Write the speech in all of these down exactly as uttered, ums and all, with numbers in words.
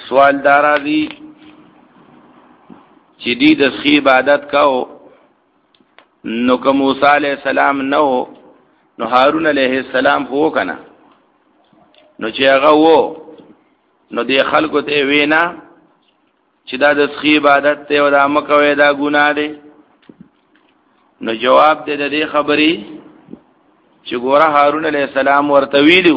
سوال دارا دی چې دی د سخی عبادت کاو نو که موسی علیہ السلام نو نو هارون علیہ السلام هو کنه نو چې هغه وو نو دی خلکو ته وینا چې دا د سخی عبادت ته او دا مکوې دا ګناه دی. نو جواب دې د دې خبرې چې ګوره هارون علیہ السلام ورته ویلو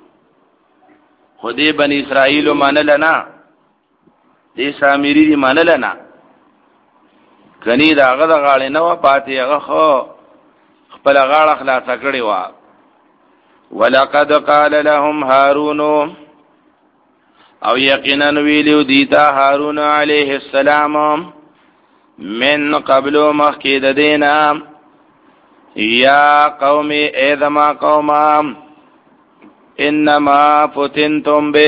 خدای بنی اسرائیل منل نه دې سامری دی منل نه کني داغه د غاړې نه و پاتې هغه خو خپل غاړه خلاص کړی و. ولقد قال لهم هارون او یقینا ویلو دیتا هارون علیہ السلام من قبل مخکید دینا یا قوم ایدما قومام انما فتنتم به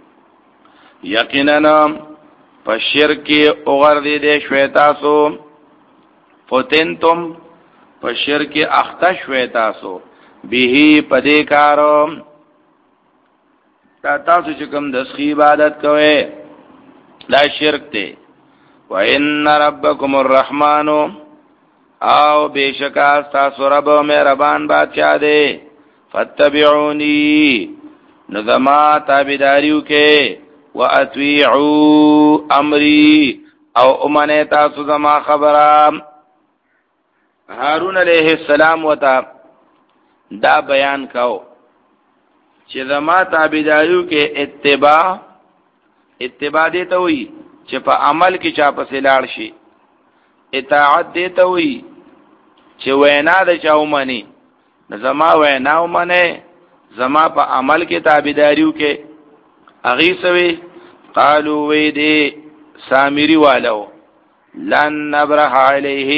یقینا پشرکی اغردی دے شویتاسو فتنتم پشرکی اختا شویتاسو بیہی پدی کارو تا تاسو چکم دسخی عبادت کوئے لا شرک تے وَإِنَّ رَبَّكُمُ الرَّحْمَنُ او بیشکا تاسو رب مہربان بادشاہ دے فَاتَّبِعُونِي نظما تابداریو کے وَأَتْوِعُوا أَمْرِي او امنے تاسو زما خبرام. هارون علیہ السلام وتا دا بیان کاو چې زما تابداریو کې اتباع اتباع دیتا ہوئی چې په عمل کې چا پسې لاړ شي، اطاعت دیتا ہوئی چې وینا د چا ومني زما وینا ومنه زما په عمل کې تابداریو کې اغي سوي. قالوا وی دی سامری والو لن نبرح علیه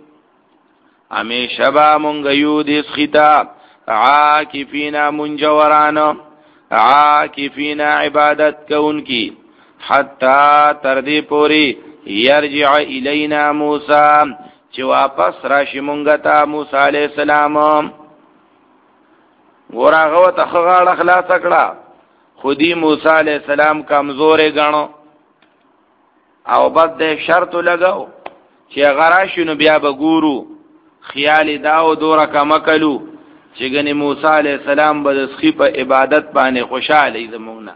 همیشه با مونږ یو دې سخیتا عاکفینا منجورانو عاکفینا عبادت کونکی حتی تردی پوری یرجع الینا موسی چې واپس راشي مونږ ته موسی علیہ السلام. ورغه ته خغاړه خلاص کړه خودی موسی علیہ السلام کمزور غنو او بد دې شرط لګاو چې غراشنو بیا به ګورو خیال داو دوره کمکلو چې ګنې موسی علیہ السلام به د سخی په عبادت باندې خوشاله زمونه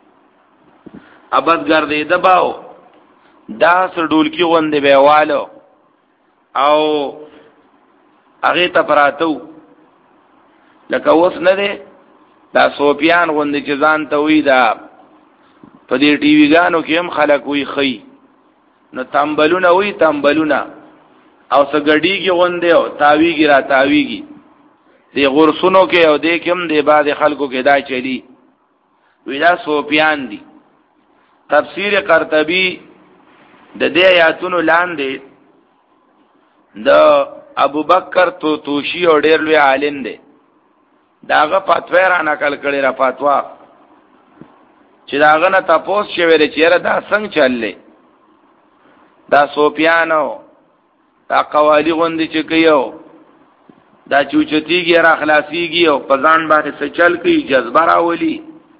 ابد ګرځي دباو دا سړول کی غوندې بیوالو او هغه ته پراتو لکه اوس نه ده دا سوپیان غوندې چې ځان ته وی دا په دې ټي وی غانو کې هم خلک وی خي نو تمبلونه وی تمبلونه او سګړیږي غوندې او تاویږي را تاویږي دی غرسونو کې او دې کوم دی بعد خلکو کې دا چلی ویلا سوپیان دي. تفسیر قرطبی د دې آیاتونو لاندې د ابو بکر تو توشی او ډېر لوی عالم دی داغه فتوا را نقل کړي را فتوا چې داغه نه تاسو شوی دی چې دا څنګه چللې دا سوپیانو دا قوالی غوندې چې کيو دا چوچتیږي را خلاصيږي او پزان باندې څه چل کوي جذبه راولي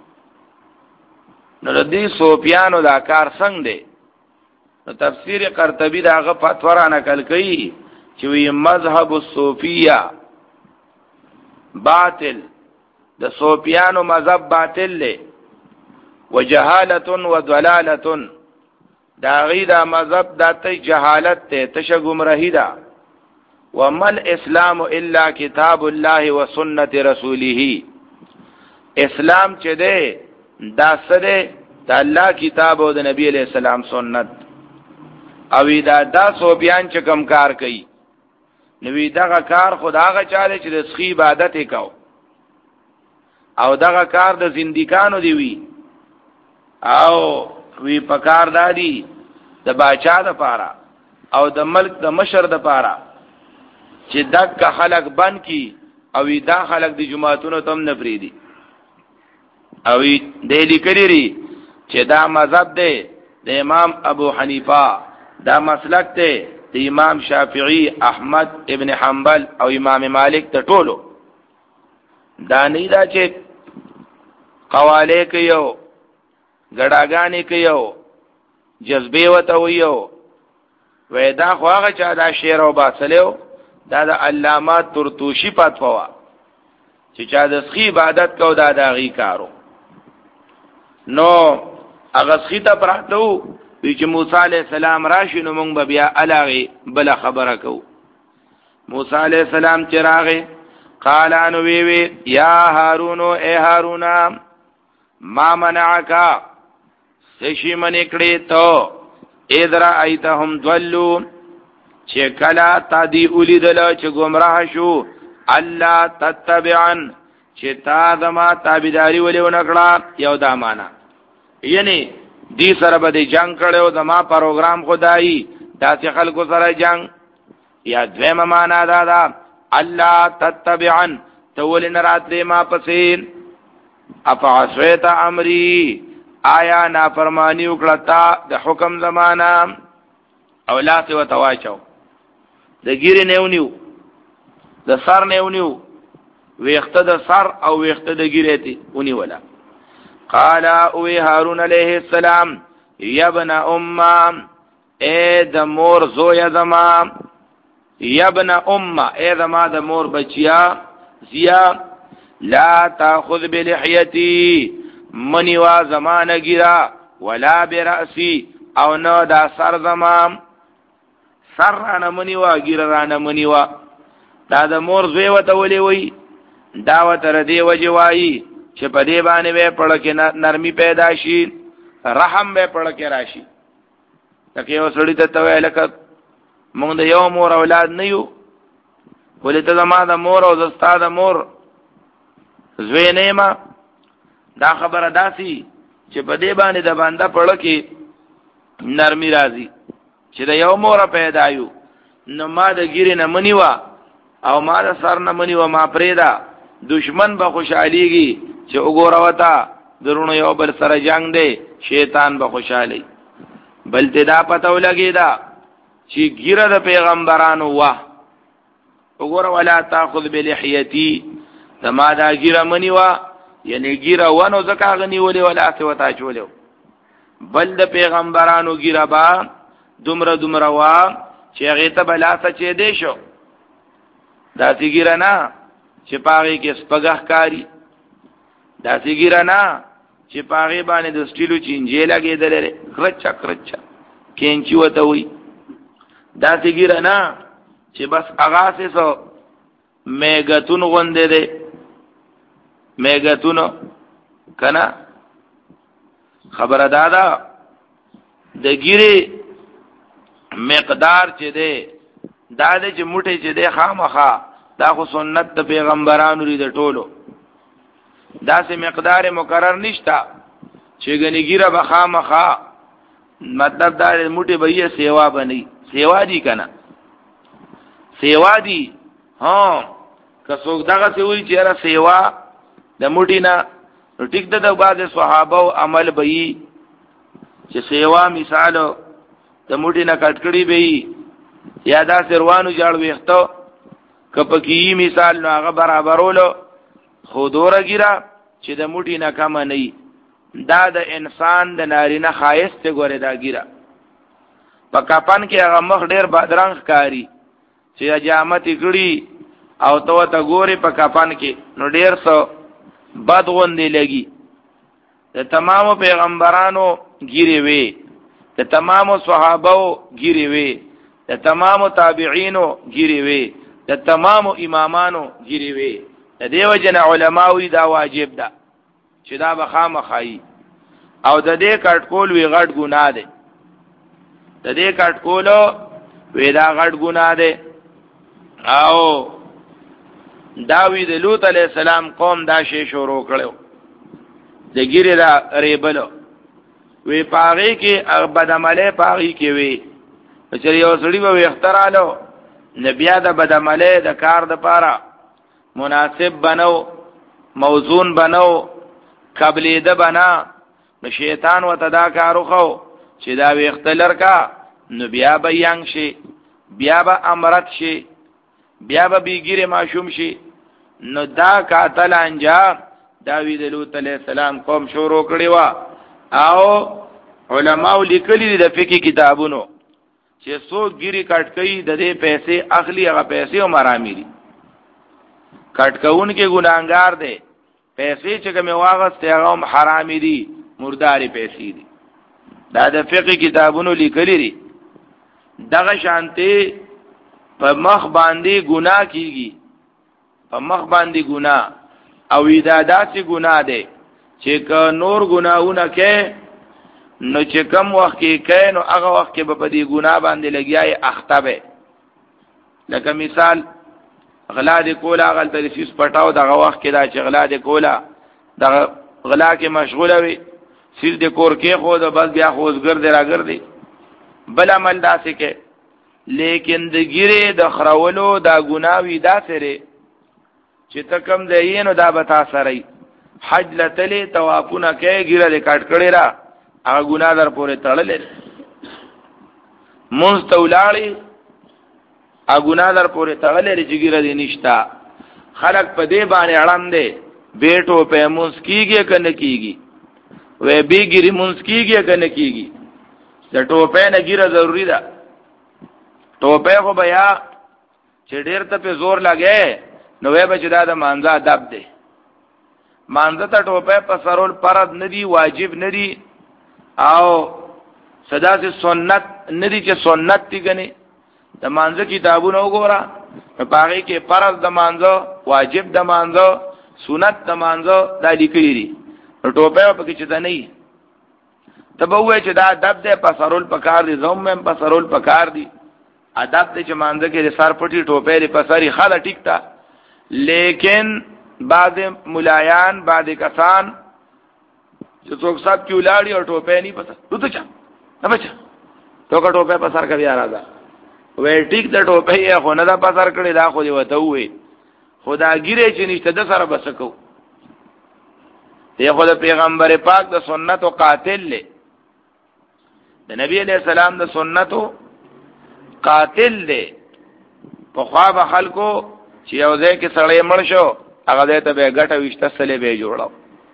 نو د دې سوپیانو دا کار څنګه دی. نو تفسیر قرطبی داغه فتوا را نقل کړي چې وی مذهب الصوفیه باطل د صوفیانو مذهب باطل له وجهالت وضلالت دا غي دا مذهب د ته جهالت ته تش گمراهی دا ومل اسلام الا کتاب الله وسنت رسوله اسلام چې ده دا سره د الله کتاب او د نبی علیہ السلام سنت او دا دا صوفیان چې کم کار کوي نوی دغه کار خداغه چاله چې د سخی عبادت وکاو او دغه کار د زندګانو دی وی او وی پکار دادی د باچا د پاره او د ملک د مشر د پاره چې دک خلق بن کی او دا خلق د جماعتونو تم نه فریدي او د لیکلری چې دا مذهب دی د امام ابو حنیفه دا مسلک دی د امام شافعی احمد ابن حنبل او امام مالک ته ټولو دا نه دا چې قواله کوي ګډاګانې کوي جذبه وته ویو وې دا خو هغه چا دا شعر او باسلو دا د علامات ترتوشی پاتوا چې چا د سخی عبادت کو دا داغي کارو نو هغه سخی ته پراتو چې موسی عليه السلام راشي نو مونږ بیا الهغه بل خبره کو موسی عليه السلام چراغه قال انو وی وی یا هارون اے هارون ما منعک سشی من کړي ته اذرا ایتهم ضلوا چې کلا تا دی اولیدل چې گمراه شو الله تتبعن چې تا دما تابعداري ولې ونکړه یو دا معنا یعنی دی سره به جنگ کړو دما پروګرام خدای دا چې خلکو سره جنگ یا دویمه معنا دا دا الله تتبعن تولن راتلی ما پسین افعصیت امری آیا نافرمانی وکړه د حکم زمانہ او لاس و تواچو د ګیره نیونیو د سر نیونیو ویخته د سر او ویخته د ګیره تی ونی ولا قال او هارون علیہ السلام یا ابن ام اے د مور زویا زما یا ابن ام اے زما د مور بچیا زیا لا تاخذ بلحیتی منی وا زمانه ګرا ولا برأسی او نو دا سر زمام سر رانه منی وا ګرا رانه منی وا دا د مور زوی وته ولي وی دا وتر دی وجوایی چې په دې باندې به پړکه نرمي پیدا شي رحم به پړکه راشي تکه یو سړی ته توې لکه مونږ د یو مور اولاد نه یو ولې ته زما د مور او زستا د مور زوی نه ما دا خبره داسي چې په دې باندې د باندې پړکه نرمي راځي چې د یو مور پیدا یو نو ما د ګیره نه منیوا او ما د سر نه منیوا ما پرېدا دشمن به خوشاليږي چې وګوره وتا درونو یو بل سره جنگ دی شیطان به خوشالي بل ته دا پته ولګی دا چې ګیره د پیغمبرانو وا وګوره ولا تاخذ بلحیتی تما دا ګیره منیوا یعنی ګیره ونه زکا غنی ولې ولا څه وتا چولیو بل د پیغمبرانو ګیره با دومره دومره وا چې هغه ته بلا څه چي دی شو دا ګیره نه چې پاغي کې سپګه کاری دا ګیره نه چې پاغي باندې د سټیلو چینجه لګېدلې کرچا کرچا کینچی وته وي دا ګیره نه چې بس اغاسه سو میګتون غوندې ده میګتون کنا خبره دادا د ګیره مقدار چې ده دا د چې موټي چې ده خامخا دا خو سنت د پیغمبرانو لري د ټولو دا سه مقدار مقرر نشتا چې غنیګیره بخامخا مطلب دا موټي به یې سیوا بني سیوا دي کنه سیوا دي ها که څوک دغه څه وی چې را سیوا د موټي نه ټیک د بعض صحابه او عمل به یې چې سیوا مثال د موټي نه کټکړی به یې یا دا سروانو جاړ ویختو کپکی مثال نو هغه برابرولو خودوره ګیرا چې د موټي نه کم نه دا د انسان د نارینه خایست ګوره دا ګیرا په کپن کې هغه مخ ډیر بدرنګ کاری چې جامت کړي او تو ته ګوري په کپن کې نو ډیر څو بد غوندې لګي د تمامو پیغمبرانو ګیری وي د تمامو صحابو ګیری وي د تمامو تابعینو ګیری وي د تمامو امامانو ګیری وي د دیو جن علماوی دا واجب ده چې دا بخامه خای او د دې کټ کول وی غټ ګناه ده د دې کټ کولو وی دا غټ ګناه ده او داوی د لوط علی السلام قوم دا شی شروع کړو د ګیره دا ریبلو وی پاغي کې بدعمله پاغي کې وی چې یو سړی به اخترالو نبیا د بدعمله د کار د پاره مناسب بنو موزون بنو قبلی ده بنا نو شیطان و تدا کارو خو چې دا وی اختلر کا نو بیا به ینګ شي بیا به امرت شي بیا به بیګیره ماشوم شي نو دا قاتل انجام داوود لوط علیہ السلام قوم شروع کړی وا او علماء لیکلي د فقہی کتابونو چې څوک ګيري کټ کوي د دې پیسې اخلي هغه پیسې او مرامي دي کټ کون کې ګناګار دي پیسې چې کوم واغسته هغه حرامي دي مرداري پیسې دي دا د فقہی کتابونو لیکلي دي دغه شانتي په مخ باندې ګناه کیږي په مخ باندې ګناه او ایداداتي ګناه ده چې که نور ګناهونه کې نو چې کم وخت کې کې نو هغه وخت کې په دې ګناه باندې لګیاي اخته به لکه مثال غلا دې کولا غل تلفیس پټاو دغه وخت کې دا چې غلا دې کولا دغه غلا کې مشغوله وي سیل دې کور کې خو د بس بیا خوځګر دې راګرځي بل عمل داسې کې لیکن د ګیره د خرولو دا ګناوي داسره چې تکم دی نو دا به تاسو ری حج لتلی توافونه کې ګیره دې کټ کړي را هغه ګناه در پورې تړلې مستولاړي هغه ګناه در پورې تړلې چې ګیره دې نشتا خلق په دې باندې اړم دې بیٹو په مسکیږي کنه کیږي وې بیګری مسکیږي کنه کیږي د ټوپې نه ګیره ضروری ده ټوپې خو بیا چې ډېر ته په زور لګې نو وې بچ دا د مانزه ادب دی مانزه ته ټوپې په سرول فرض ندي واجب ندي او صدا سے سنت ندی چې سنت دی کنه د مانزه کتابونه وګوره په پاره کې فرض د مانزه واجب د مانزه سنت د مانزه د لیکلي دي ټوپه په کې چې دا نه تبوې چې دا ادب ده په سرول پکار دي زوم مې په سرول پکار دي ادب دې چې مانزه کې سر پټي ټوپه لري په سری خاله ټیک تا لیکن بعض ملایان بعض کسان چې څوک صاحب کې ولاړی او ټوپه نه پته تو ته نه بچا تو کا ټوپه په سر کې بیا راځه وې ټیک د ټوپه یې خو نه دا په سر کړی دا خو دی وته وې خدا ګیره چې نشته د سره بسکو دی خو د پیغمبر پاک د سنت او قاتل له د نبی علیہ السلام د سنت او قاتل له په خوا به خلکو چې یو ځای کې سړی مړ شو هغه دې ته به ګټه وشته سلې به جوړاو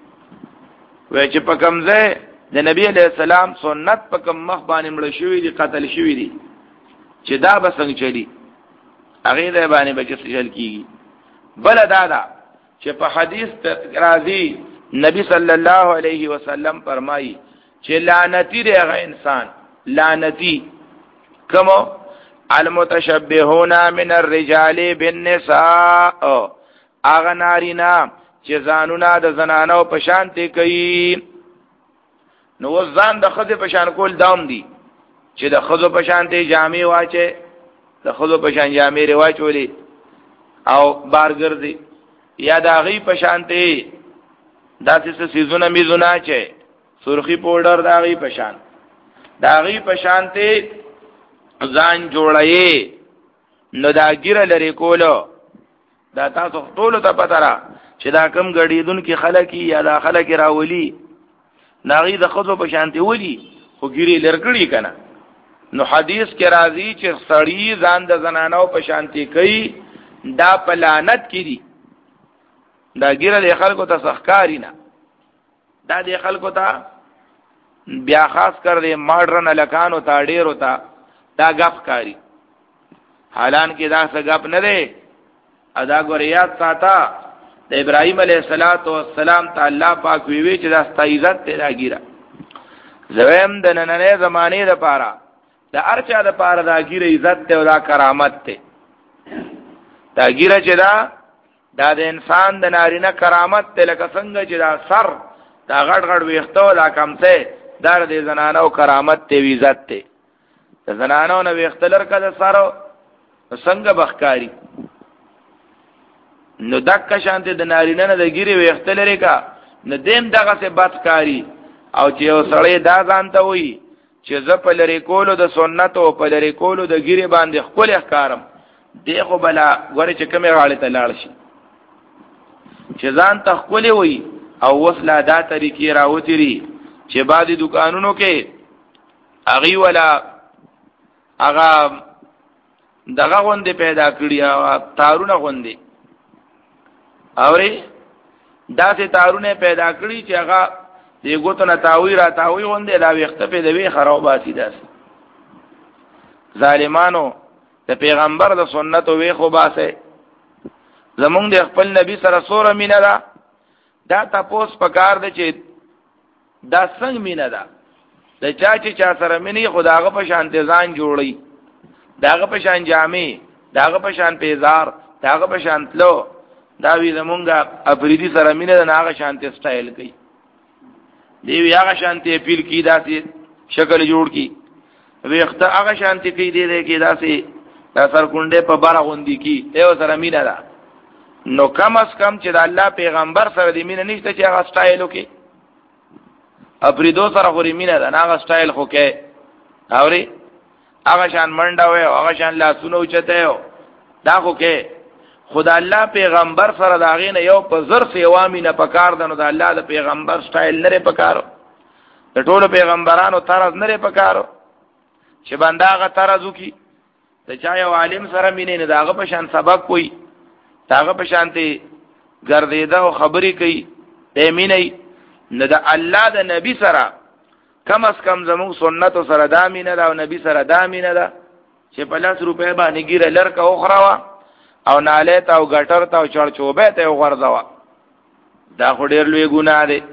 وای چې په کوم ځای د نبی علیہ السلام سنت په کوم مخ باندې مړ شوی دي قتل شوی دي چې دا به څنګه چلی هغه دې باندې به چې چل کیږي بل دادا چې په حدیث راځي نبی صلی الله علیه وسلم فرمایي چې لعنتی دی هغه انسان لعنتی کومو المتشبهون من الرجال بالنساء اغه نارینا چې ځانونه د زنانو په شان ته کوي نو ځان د خزه په شان کول دام دي چې د خزو په شان ته جامې واچي د خزو په شان جامې رواچولې او بارګر دي یا د غي په شان ته داسې سيزونه میزونه چې سرخی پاوډر د غي په شان د غي په شان ته ځان جوړایي نو دا ګیره لري کولو دا تاسو ټول ته پته را چې دا کم غړیدون کې خلک یا دا خلک راولي ناغي د خزو په شانتي ولي خو ګيري لرګړي کنه نو حدیث کې راځي چې سړی ځان د زنانو په شانتي کوي دا پلانت کړي دا ګیره د خلکو ته سخکاری نه دا د خلکو ته بیا خاص کر دې ماډرن الکانو ته ډیر وتا دا غف کاری حالان کې دا څه غف نه دی ادا ګوریات ساته د ابراهيم عليه السلام تعالی پاک وی وی چې دا ست عزت ته راګیره زویم د نننې زمانه د پاره د ارچا د پاره دا ګیره عزت ته او دا کرامت ته دا ګیره چې دا دا د انسان د نارینه کرامت ته لکه څنګه چې دا سر دا غړ غړ ویختو دا کم څه در د زنانو کرامت ته عزت ته د زنانو نو ویختلر کده سر څنګه بخکاری نو دک شانته د نارینه نه د ګيري ویختلری کا نو دیم دغه څه بدکاری او چې یو سړی دا ځانته وي چې ز په لری کولو د سنت او په لری کولو د ګيري باندې خپل احکارم دیخو بلا غوري چې کومه غاړه ته لاړ شي چې ځان ته خپل وي او وصله دا طریقې راوتري چې بعد دکانونو کې اغي ولا اغا دغه غوندې پیدا کړی او تارونه غوندې اوري دا سه تارونه پیدا کړی چې هغه دی ګوتو نه تاوی را تاوی غوندې دا ویخته په دوی خراباتی داس ظالمانو د پیغمبر د سنت وی خو باسه زمونږ د خپل نبی سره سوره مینا ده دا تاسو پکار ده چې دا څنګه مینا ده د چا چې چا سره مینی خداغه په شان ځان جوړي داغه په شان جامې داغه په شان پیزار داغه په شان تلو دا وی زمونږه افریدي سره مینه د ناغه شانته سټایل کوي دی وی هغه شانته پیل کی داسې شکل جوړ کی ویخته هغه شانته کی دی دی کی داسې دا سر کونډه په بار غوندي کی ایو سره مینه ده نو کم از کم چې د الله پیغمبر سره د مینه نشته چې هغه سټایل وکي افریدو سره غوري مینه ده هغه سټایل خو کې اوري هغه شان منډه وي هغه شان لاسونه اوچته دا خو کې خدا الله پیغمبر سره داغینه یو په زر سیوامي نه پکار دنو د الله د پیغمبر سټایل نه پکارو د ټولو پیغمبرانو طرز نه پکارو چې بندا هغه طرز وکي د چا یو عالم سره مینه نه داغه په شان سبق کوي داغه په شانتي ګرځیدا او خبري کوي د مینه نه د الله د نبی سره کم از کم زموږ سنت سره دامینه دا او نبی سره دامینه دا چې په لاس روپے باندې ګیره لړکا اوخراوا او ناله تا او ګټر تا او چړچوبه ته وغورځوا دا خو ډیر لوی ګناه دی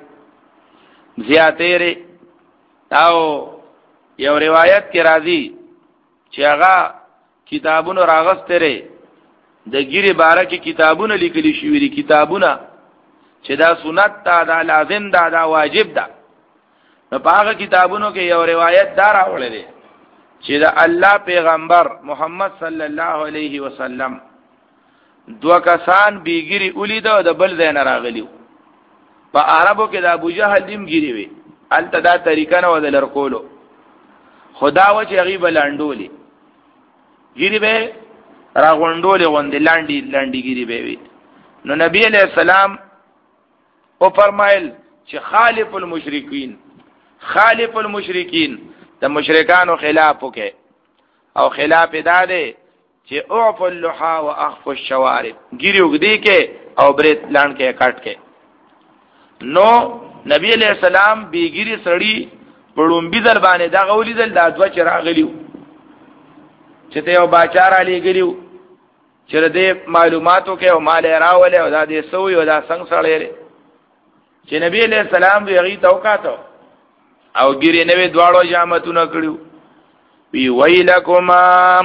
زیاتې ری او یو روایت کې راځي چې هغه کتابونو راغستره د ګیره باره کې کتابونه لیکلي شوی دي کتابونه چې دا سنت دا, دا لازم دا دا واجب دا نو په هغه کتابونو کې یو روایت دار راوړل دي چې دا الله پیغمبر محمد صلی الله علیه وسلم دو کسان بیګری اولید او د بل ځای نه راغلیو په عربو کې د ابو جهل دیم ګیری وي الته دا طریقه نه ودل رکولو خدا و چې غیب لاندولي ګیری به راغونډولې غوندې لاندې لاندې ګیری به وي نو نبی علیہ السلام او فرمایل چې خالف المشرکین خالف المشرکین د مشرکانو خلاف وکي او خلاف داده چې اعف اللحى واخف الشوارب ګیری وګدي کې او برت لاند کې کټ کې نو نبی علیہ السلام بیګری سړی پړوم بيدل باندې دا غولې دل د ادو چراغلیو چې ته یو باچار علی ګلیو چې دې معلوماتو کې او مال راولې او دا دې سوې او دا څنګه سړی چې نبی علیہ السلام ویغي توقاتو او ګری نوې دواړو جامتونه کړیو وی ویلکما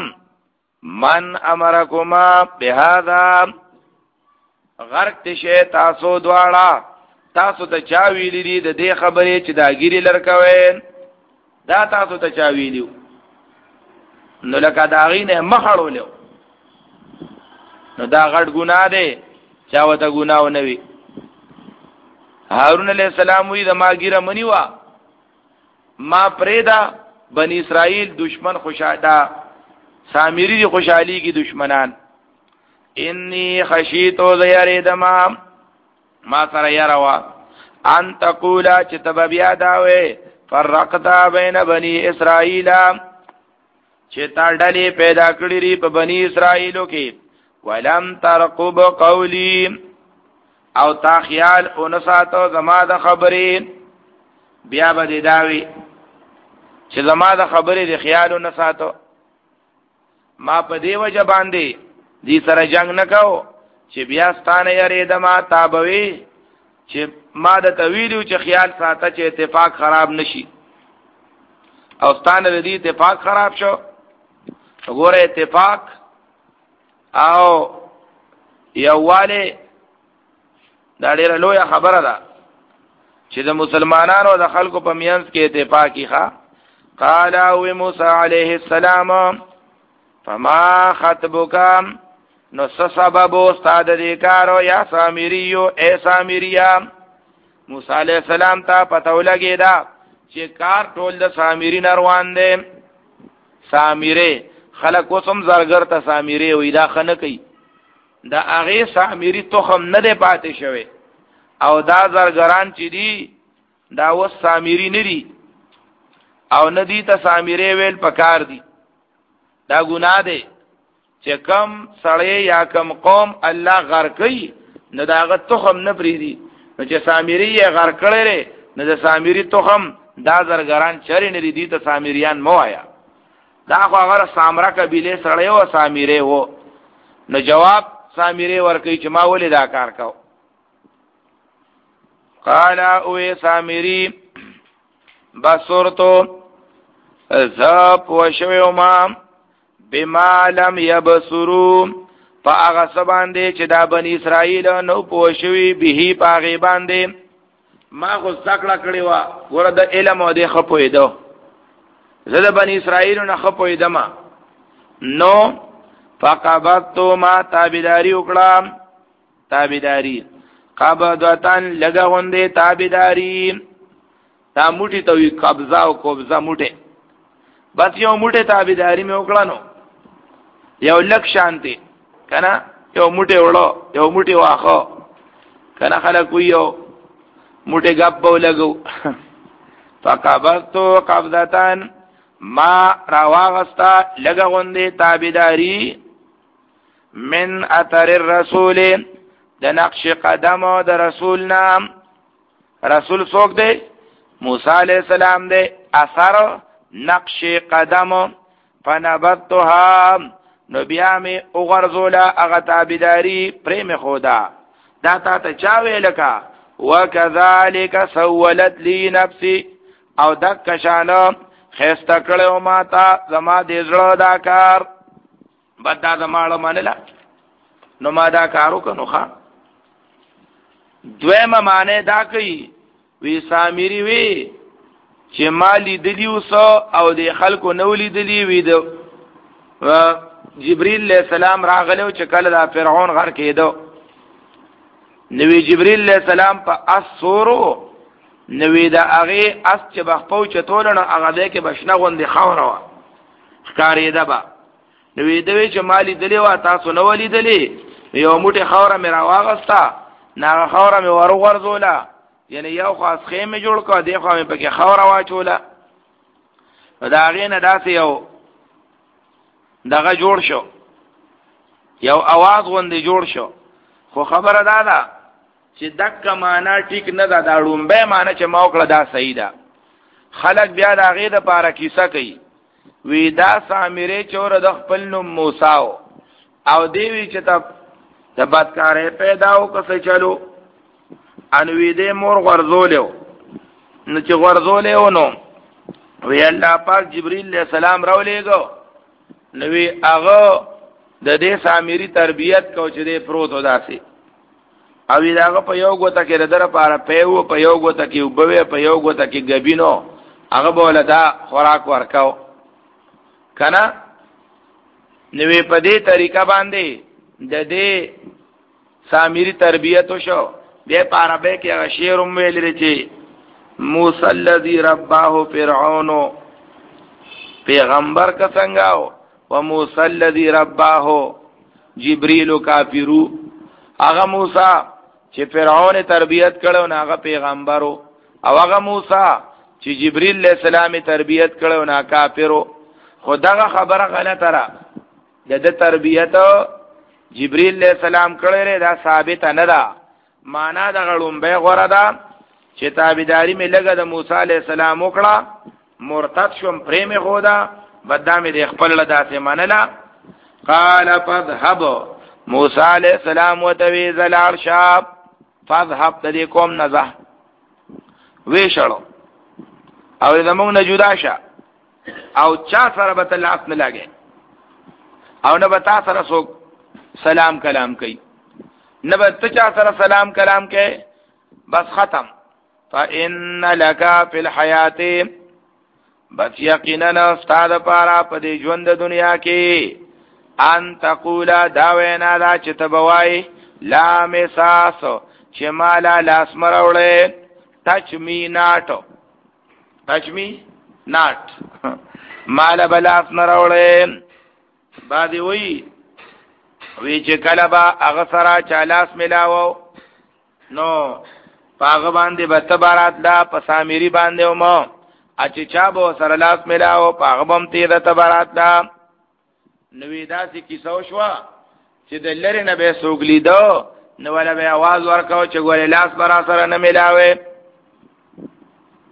من امرکما بهذا غرق تشه تاسو دواړه تاسو ته چا ویلی دي د دې خبرې چې دا ګری لړکوي دا تاسو ته چا ویلیو نو لکه دا غینه مخړولیو نو دا غټ ګناه دی چا وته ګناو نه وی هارون علیہ السلام وی د ما ګیره منیوا ما پریدا بنی اسرائیل دشمن خوشادا سامری دی خوشحالی کی دشمنان انی خشیتو زیاریدما ما سره یاروا ان تقولا چې تبیا داوي فرقتا بین بنی اسرائیل چې تا ډلې پیدا کړې ری په بنی اسرائیلو کې ولم ترقب قولی او تا خیال اونساتو زما د خبرې بیا به داوي چې زما د خبرې د خیال اونساتو ما په دی وجه باندې دې سره جنگ نکاو چې بیا ستانه یې دما تابوي چې ما د تویلو چې خیال ساته چې اتفاق خراب نشي او ستانه دې اتفاق خراب شو وګوره اتفاق او یواله دا ډیره لویه خبره ده چې د مسلمانانو د خلکو په میانس کې اتفاقی ښه قال او موسی علیه السلام فما خطبک نو سبب استاد دې کارو یا سامریو اے سامریا موسی علیہ السلام ته پته ولګی دا چې کار ټول د سامری روان دي سامری خلک وسم زرګر ته سامری وې دا خنه کوي دا هغه سامری تخم نه دی پاتې شوی او دا زرګران چې دي دا و سامری نه دي او ندی ته سامری ویل پکار دي دا ګناه دی چې کم سړی یا کم قوم الله غر کوي نه داغه تخم نه پریدي نو چې سامری یې غر کړي نه د سامری تخم دا زرګران چرې نه دي ته سامریان مو آیا دا خو هغه سامرا قبیله سره و سامری وو نو جواب سامری ورکړي چې ما ولې دا کار کاو قال او سامری بصرتو ذاب وشوی ما بما لم يبصروا فاغه سباندې چې دا بنی اسرائیل نو پوښوي به پاغه باندې ما خو ذکر کړی و ګوره د علم او د خپوي دو زه د بنی اسرائیل نه خپوي دما نو فقبضت ما تابعداري وکړه تابعداري قبضتن لګوندې تابعداري تا موټي ته قبضه او قبضه موټه بس یو موټه تابعداري مې وکړه نو یو لک شانتي کنه یو موټه وړو یو موټه واخو کنه خلک ویو موټه غبو لګو فقبضت قبضتان ما راواغستا لګوندې تابعداري من اثر الرسول د نقش قدم د رسول نام رسول څوک دی موسی علیہ السلام دی اثر نقش قدم فنبتها نو بیا می اوغرزولا اغا تابداری پریم خدا دا تا تا چاوی لکا وکذالک سولت لی نفسی او دک کشانا خیستا کڑیو ماتا زما دیزرو دا کار بد دا زمالو منلا نو ما دا کارو کنو خوا دویم معنی دا کئی وی سامری وی چې مالی دلیو سو او د خلکو نو لیدلی وی د جبرئیل علیہ السلام راغلو چې کله دا فرعون غر کېدو نوې جبرئیل علیہ السلام په اسورو نوې دا هغه اس چې بخپو چتولنه هغه دې کې بشنه غوندې خاورا ښکارې ده با نوې دوی چې مالی دلی وا تاسو نو لیدلی یو موټه خاورا مې راواغستا نه خاورا مې ورو ورزولا یعنی یو خاص خیمه جوړ کا دی خو مې پکې خاورا واچولا دا غینه داسې یو دغه جوړ شو یو आवाज غوندې جوړ شو خو خبره دا ده چې دک معنا ټیک نه ده دا ډومبه معنا چې موکړه دا صحیح ده خلک بیا دا غې د پاره کیسه کوي وی دا سامری چور د خپل نوم موسی او دی وی چې ته د بدکارې پیدا او کسه چلو ان وی دې مور غرزولیو نو چې غرزولیو نو وی الله پاک جبرئیل علیہ السلام راولېګو نو وی هغه د دې سامری تربیت کو چې دې پروت وداسي او وی داغه په یو غوته کې ردر پاره پیو په یو غوته کې وبوي په یو غوته کې غبینو هغه بوله دا خوراک ورکاو کنه نوې په دې طریقه باندې د دې سامری تربیت وشو بیا پاره به کې هغه شعر هم ویل لري چې موسی الذی رباه فرعون پیغمبر کا څنګه او موسی الذی رباه جبرئیل کافرو هغه موسی چې فرعون تربیت کړو نه هغه پیغمبرو او هغه موسی چې جبرئیل علیہ السلام تربیت کړو نه کافرو خدغه خبره غلطه را د تربیت جبرئیل علیہ السلام کړی دا ثابت نه ده معنا د غړومبه غوړه ده چې تابعداري مې لګه د موسی علیہ السلام وکړه مرتد شوم پریم خدا بدامه د خپل لداسه منلا قال فذهب موسی علیہ السلام وتوی زلال شاب فذهب تدی کوم نزه وی شړو او زمونږ نه جدا شه او چا سره به تلاف نه لګي او نه به تا سره څوک سلام کلام کوي نه به ته چا سره سلام کلام کوي بس ختم فإن لك في الحياة بس یقینا استاد پارا په دې ژوند د دنیا کې ان تقول دا وینا دا چې تبوای لا مساس چې مالا لاس مروړې ټچ می ناټ ټچ می ناټ مالا بلاس مروړې باندې وی وی چې کله با هغه سره چالاس ملاو نو پاغه باندې بتبارات لا پسامیری باندې ومو اچ چا به سره لاس ملاو پاغه بم تیر تبارات لا نوې داسې کیسو شو چې د لری نه به سوګلی دو نو ولا به आवाज ورکاو چې ګورې لاس برا سره نه ملاوي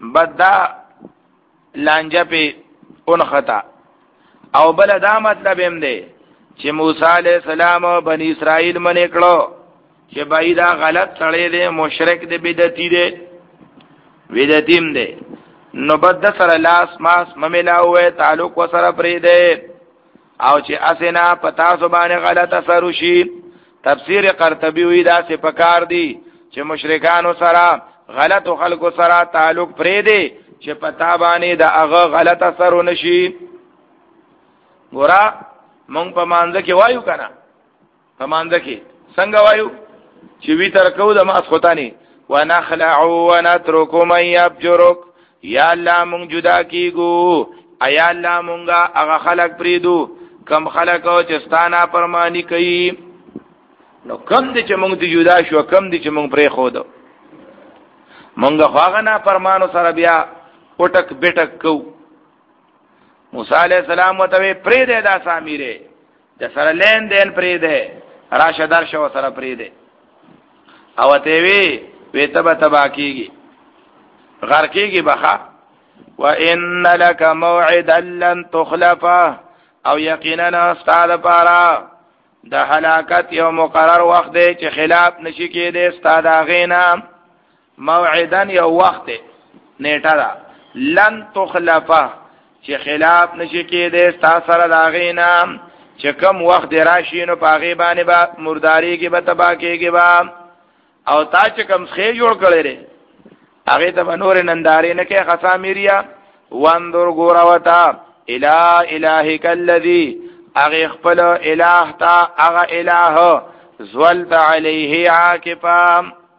بدا لانجه په اون خطا او بل دا مطلب هم دی چې موسی علیہ السلام بنی اسرائیل منې کړو چې بای دا غلط سړی دی مشرک دی بدعتي دی بدعتیم دی نو بد سره لاس ماس مملاوه تعلق وسره پرې دی او چې اسنا پتا زبانه غلط اثر وشي تفسیر قرطبی وی دا څه پکار دی چې مشرکانو سره غلط خلکو سره تعلق پرې دی چې پتا باندې دا هغه غلط اثر ونشي ګورا مونږ په مانځ کې وایو کنه په مانځ کې څنګه وایو چې وی تر کو د ما خدانی ونخلع ونترك من يبجرك یا الله مونږ جدا کیګو ایا الله مونږه هغه خلق پریدو کم خلق او چستانا پرمانی کوي نو کم دي چې مونږ دی جدا شو کم دي چې مونږ پرې خو دو مونږه خواغه نه پرمانو سره بیا پټک بیٹک کو موسی علیہ السلام وته پرې دې دا سامیره د سره لین دین پرې دې راشه درشه سره پرې دې او ته وی وی تبا تبا کیږي غر کیږي بخا وان لك موعدا لن تخلفه او یقینا استاد پارا د هلاکت یو مقرر وخت دی چې خلاف نشي کېده استاد غینا موعدا یو وخت نیټه دا لن تخلفه چې خلاف نشي کېده استاد سره دا غینا چې کوم وخت راشي نو پاغي باندې با مرداري کې به تبا کېږي با او تا چې کوم خې جوړ کړي لري هغه ته نور ننداري نه کې خسامیریا وانظر غوراوتا الہ الہک الذی اغه خپل الہ تا اغه الہ زولت علیه عاکفا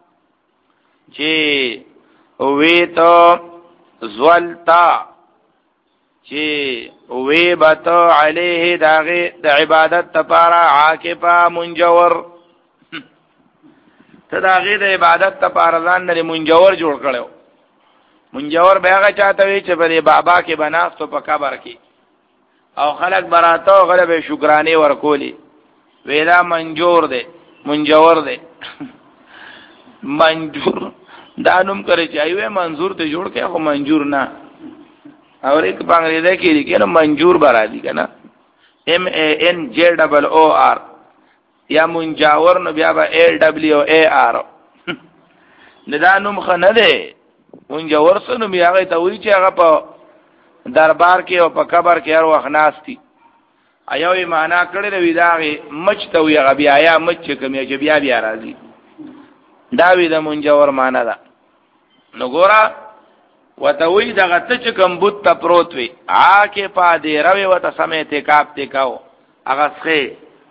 چې وی تو زولتا چې وی بت علیه داغه د عبادت لپاره عاکفا منجور ته داغه د عبادت لپاره ځان نه منجور جوړ کړو منجور بیاغه چاته وی چې په بابا کې بناستو په قبر کې او خلق براتو غلب شکرانه ورکولی ویلا منجور دی منجور دی منجور دانوم کرے چاہیے منظور ته جوړ کې خو منجور نه اور ایک بنگلادیش کې لیکي نو منجور برا دي کنه ام ا ان جے ڈبل او آر یا منجاور نو بیا به ال دبليو ای آر ندانوم خنه دی منجور سره بیا هغه ته وی چې هغه په دربار کې او په قبر کې هر وخت ناشتي ایوې معنا کړی دی داغه مچ ته وی هغه بیا یا مچ کمی چې بیا بیا راځي دا وی د منجور معنا ده نو ګورا وتوی دغه ته چې کوم بوت ته پروت وي آکه پادې روي وته سمې ته کاپ ته کاو هغه څه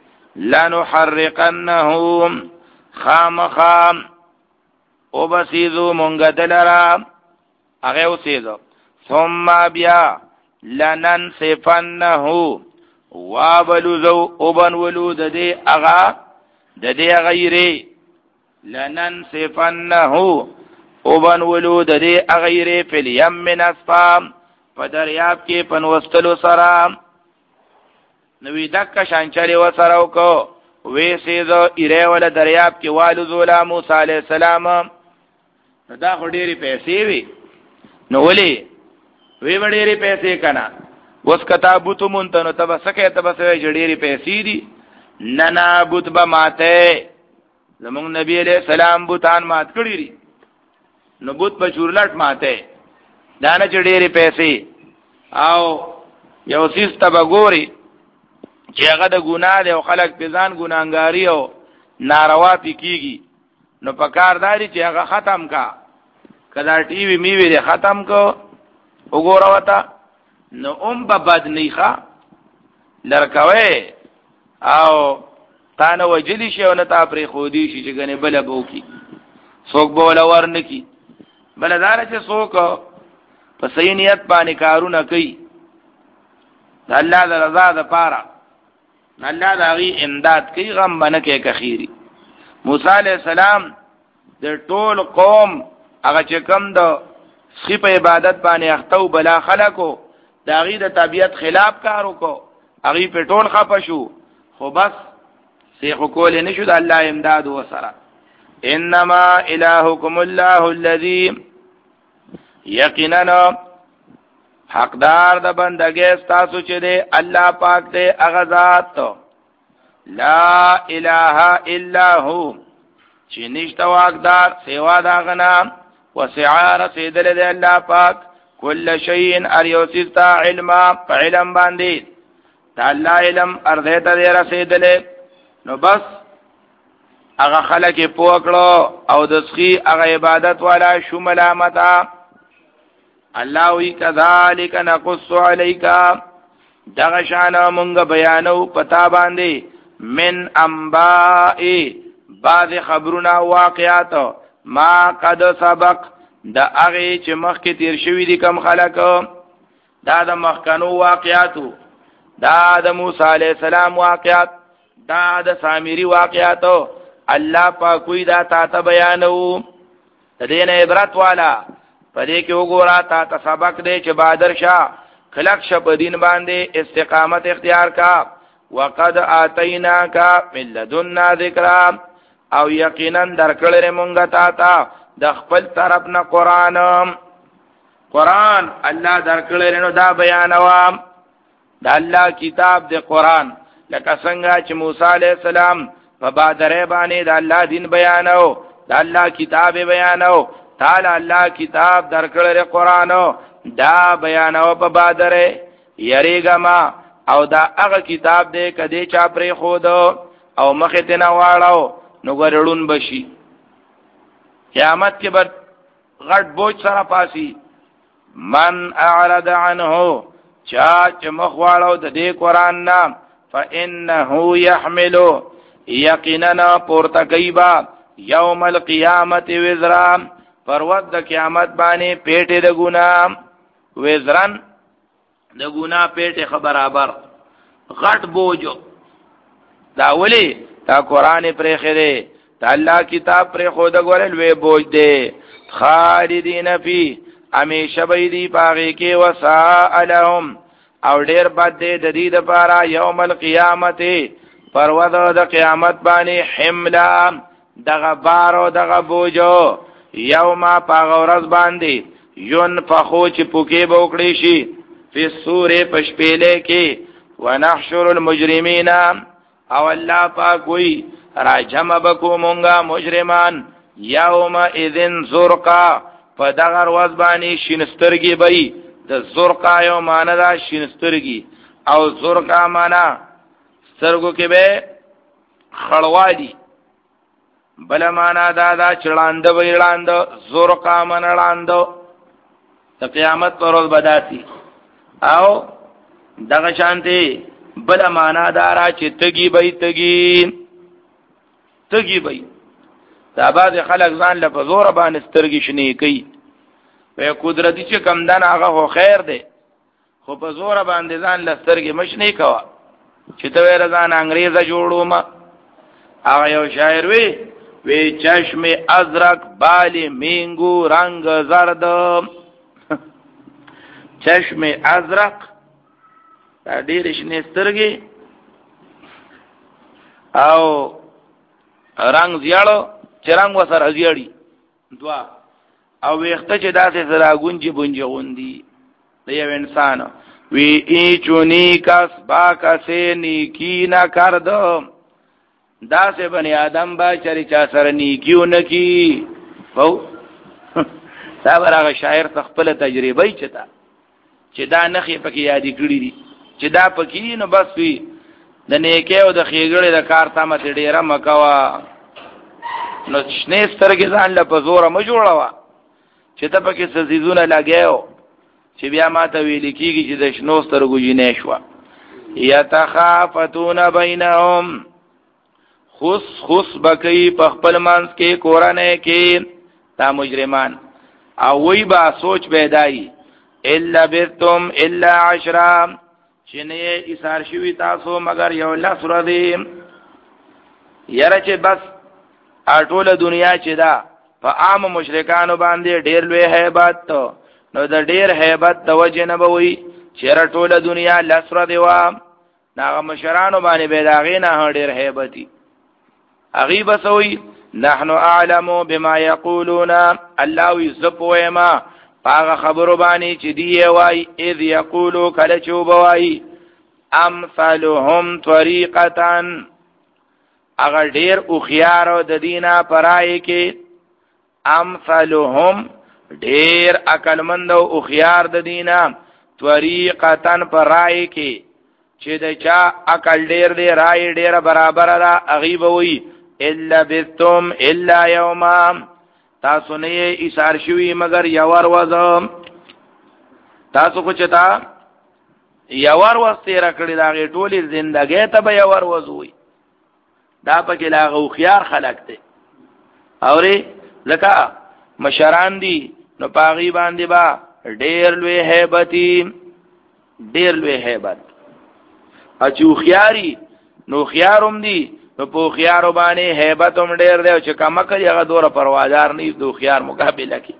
لنحرقنهم خامخام او بسیذو مونږ دلرا هغه وسیذو ثم بیا لننصفنه وابلذو ابن ولود دې اغا د دې غیره لننصفنه ابن ولود دې غیره فل یم نصفام په دریاب کې پنوستلو سره نوې دک شانچلې و سره وکړو وې سیزو ایره ول دریاب کې والو زولا موسی علی السلام دا هډيري پیسې وي نو ولي وی وړيري پیسې کنا وس کتابو مونته نو تب سکه تب سوي جړيري پیسې دي نه نه بوت به ماته زمون نبی عليه السلام بوتان مات کړی دي نو بوت په چورلټ ماته دانه جړيري پیسې او یو سیس تب ګوري چې هغه د ګناه دی او خلک په ځان ګناګاری او ناروا پکېږي نو پکارداري چې هغه ختم کا کدا ټي وي می وی ختم کو وګوره وتا نو ام په بد نیخه لړکوي او تانه وجلی شي او نه تا پرې خودي شي چې غنه بل بو کی څوک بوله ورن کی بل دار چې څوک په صحیح نیت باندې کارونه کوي د الله د رضا د پاره الله دا غي امداد کوي غم باندې کې کخيري موسی عليه السلام د ټول قوم هغه چې کم د سخی په عبادت باندې اختو بلا خلقو دا غي د طبيعت خلاف کارو کو هغه په ټول خپه شو خو بس سیخ کول نشو د الله امداد وسره انما الهکم الله الذی یقینا حقدار د بندګۍ تاسو چې دی الله پاک دی هغه ذات لا اله الا هو چې نشته واقدار سوا دا غنا وسع رسیدل دی الله پاک کل شیء اریوستا علم علم باندې دا الله علم ارزه ته رسیدل نو بس هغه خلک پوکړو او د سخی هغه عبادت والا شو ملامتا الله وی کذالک نقص علیک دغه شان مونږ بیانو پتا باندې من انباء بعض خبرونه واقعات ما قد سبق د هغه چې مخکې تیر شوی دي کم خلک دا د مخکنو واقعاتو دا د موسی علی السلام واقعات دا د سامری واقعاتو الله پاکوی دا تا ته بیانو د دین عبرت والا پدې کې وګورا تا ته سبق دی چې بادر شاه خلق شپ دین باندې استقامت اختیار کا وقد اتیناک من لدنا ذکرا او یقینا درکړل مونږه تا ته د خپل طرف نه قران قران الله درکړل نو دا بیانوام د الله کتاب د قران لکه څنګه چې موسی علی السلام په بادرې باندې د الله دین بیانو د الله کتاب بیانو تعالی الله کتاب درکړل قران دا بیانو په بادرې یریګما او دا هغه کتاب دې کدی چا پرې خود او مخه ته نه واړو نو ګرړون بشي قیامت کې بر غټ بوج سره پاسي من اعرض عنه چا چې مخ واړو د دې قران نام فانه يحمل یقینا پورته کیبا یوم القیامت وزرا پرود د قیامت باندې پیټه د ګنام وزرن د ګنا پیټه خبرابر غټ بوجو دا ولی دا قران پرې خره دا الله کتاب پرې خود غورل وی بوج دی خالدین فی همیشه به دی پاږي کې وسالهم او ډیر بد دی د دې لپاره یوم القیامت پرود د قیامت باندې حملا دغه بارو دغه بوجو یوم پاغورز باندې یون فخو چې پوکې بوکړي شي په سورې پشپېلې کې ونحشر المجرمین او الله پاک وی راجم بکو مونږه مجرمان یوم اذن زرقا په دغه ورځ باندې شینسترګي بې د زرقا یو معنا دا شینسترګي او زرقا معنا سترګو کې به خړوالي بل معنا دا دا چلاند ویلاند زرقا منلاند د قیامت پر ورځ بداسي او دغه شانتي بل معنا دارا چې تګي بې تګي تګي بې دا باز خلک ځان له زور باندې سترګې شنی کوي په قدرتي چې کم دان هغه خو خیر دی خو په زور باندې ځان له سترګې مشنی کوا چې ته ورځان انګريزه جوړو ما هغه یو شاعر وی وی چشم ازرق بالی مینگو رنگ زرد چشم ازرق دا ډیر شنه سترګې او رنگ زیاړو چې رنگ وسره زیاړي دوا او وخته چې داسې زرا گونجي بونجي غوندي د یو انسان وی ای چونی کس با کسه نیکی نه کردم داسې بنی آدم با چری چا سره نیکیو نکی او دا برغه شاعر خپل تجربه چتا چې دا نخې پکې یادې کړې دي چې دا پکې نو بس وی د نیکه او د خېګړې د کار تامه ډیره مکوا نو شنه سترګې ځان له په زور ما جوړوا چې ته پکې سزیزونه لګیو چې بیا ما ته ویل کېږي چې د شنو سترګو جنې شو یتخافتون بینهم خص خص بکی په خپل منځ کې کورانه کې تا مجرمان او وی با سوچ پیدای الا بتم الا عشرا چنه ایثار شوی تاسو مگر یو لس ردی یره چې بس اټوله دنیا چې دا په عام مشرکانو باندې ډیر لوی hebat نو د ډیر hebat د وجه نه بوي چې ټوله دنیا لس ردی وا ناغه مشرانو باندې بيداغې نه ډیر hebatي اغیب سوی نحنو اعلمو بما یقولون الله یزبوما پاغه خبرو باندې چې دی وای اذ یقولو کله چې وبوای امثالهم طریقتان اگر ډیر او خيار د دینه پرای کې امثالهم ډیر عقلمند او خيار د دینه طریقتان پرای کې چې د چا عقل ډیر دی رای ډیر برابر را غیب وي الا بتم الا یوما تاسو نه ایثار شوی مگر یوار وځم تاسو کو چتا یوار وسته را کړی دا ټولې ژوندۍ ته به یوار وځوي دا پکې لاغو خيار خلق دي اورې لکه مشران دي نو پاغي باندې با ډېر لوی hebat ډېر لوی hebat اچو خياري نو خياروم دي نو په خيارو باندې hebat هم ډېر دی چې کما کوي هغه دوره پروازار نه دو خيار مقابله کوي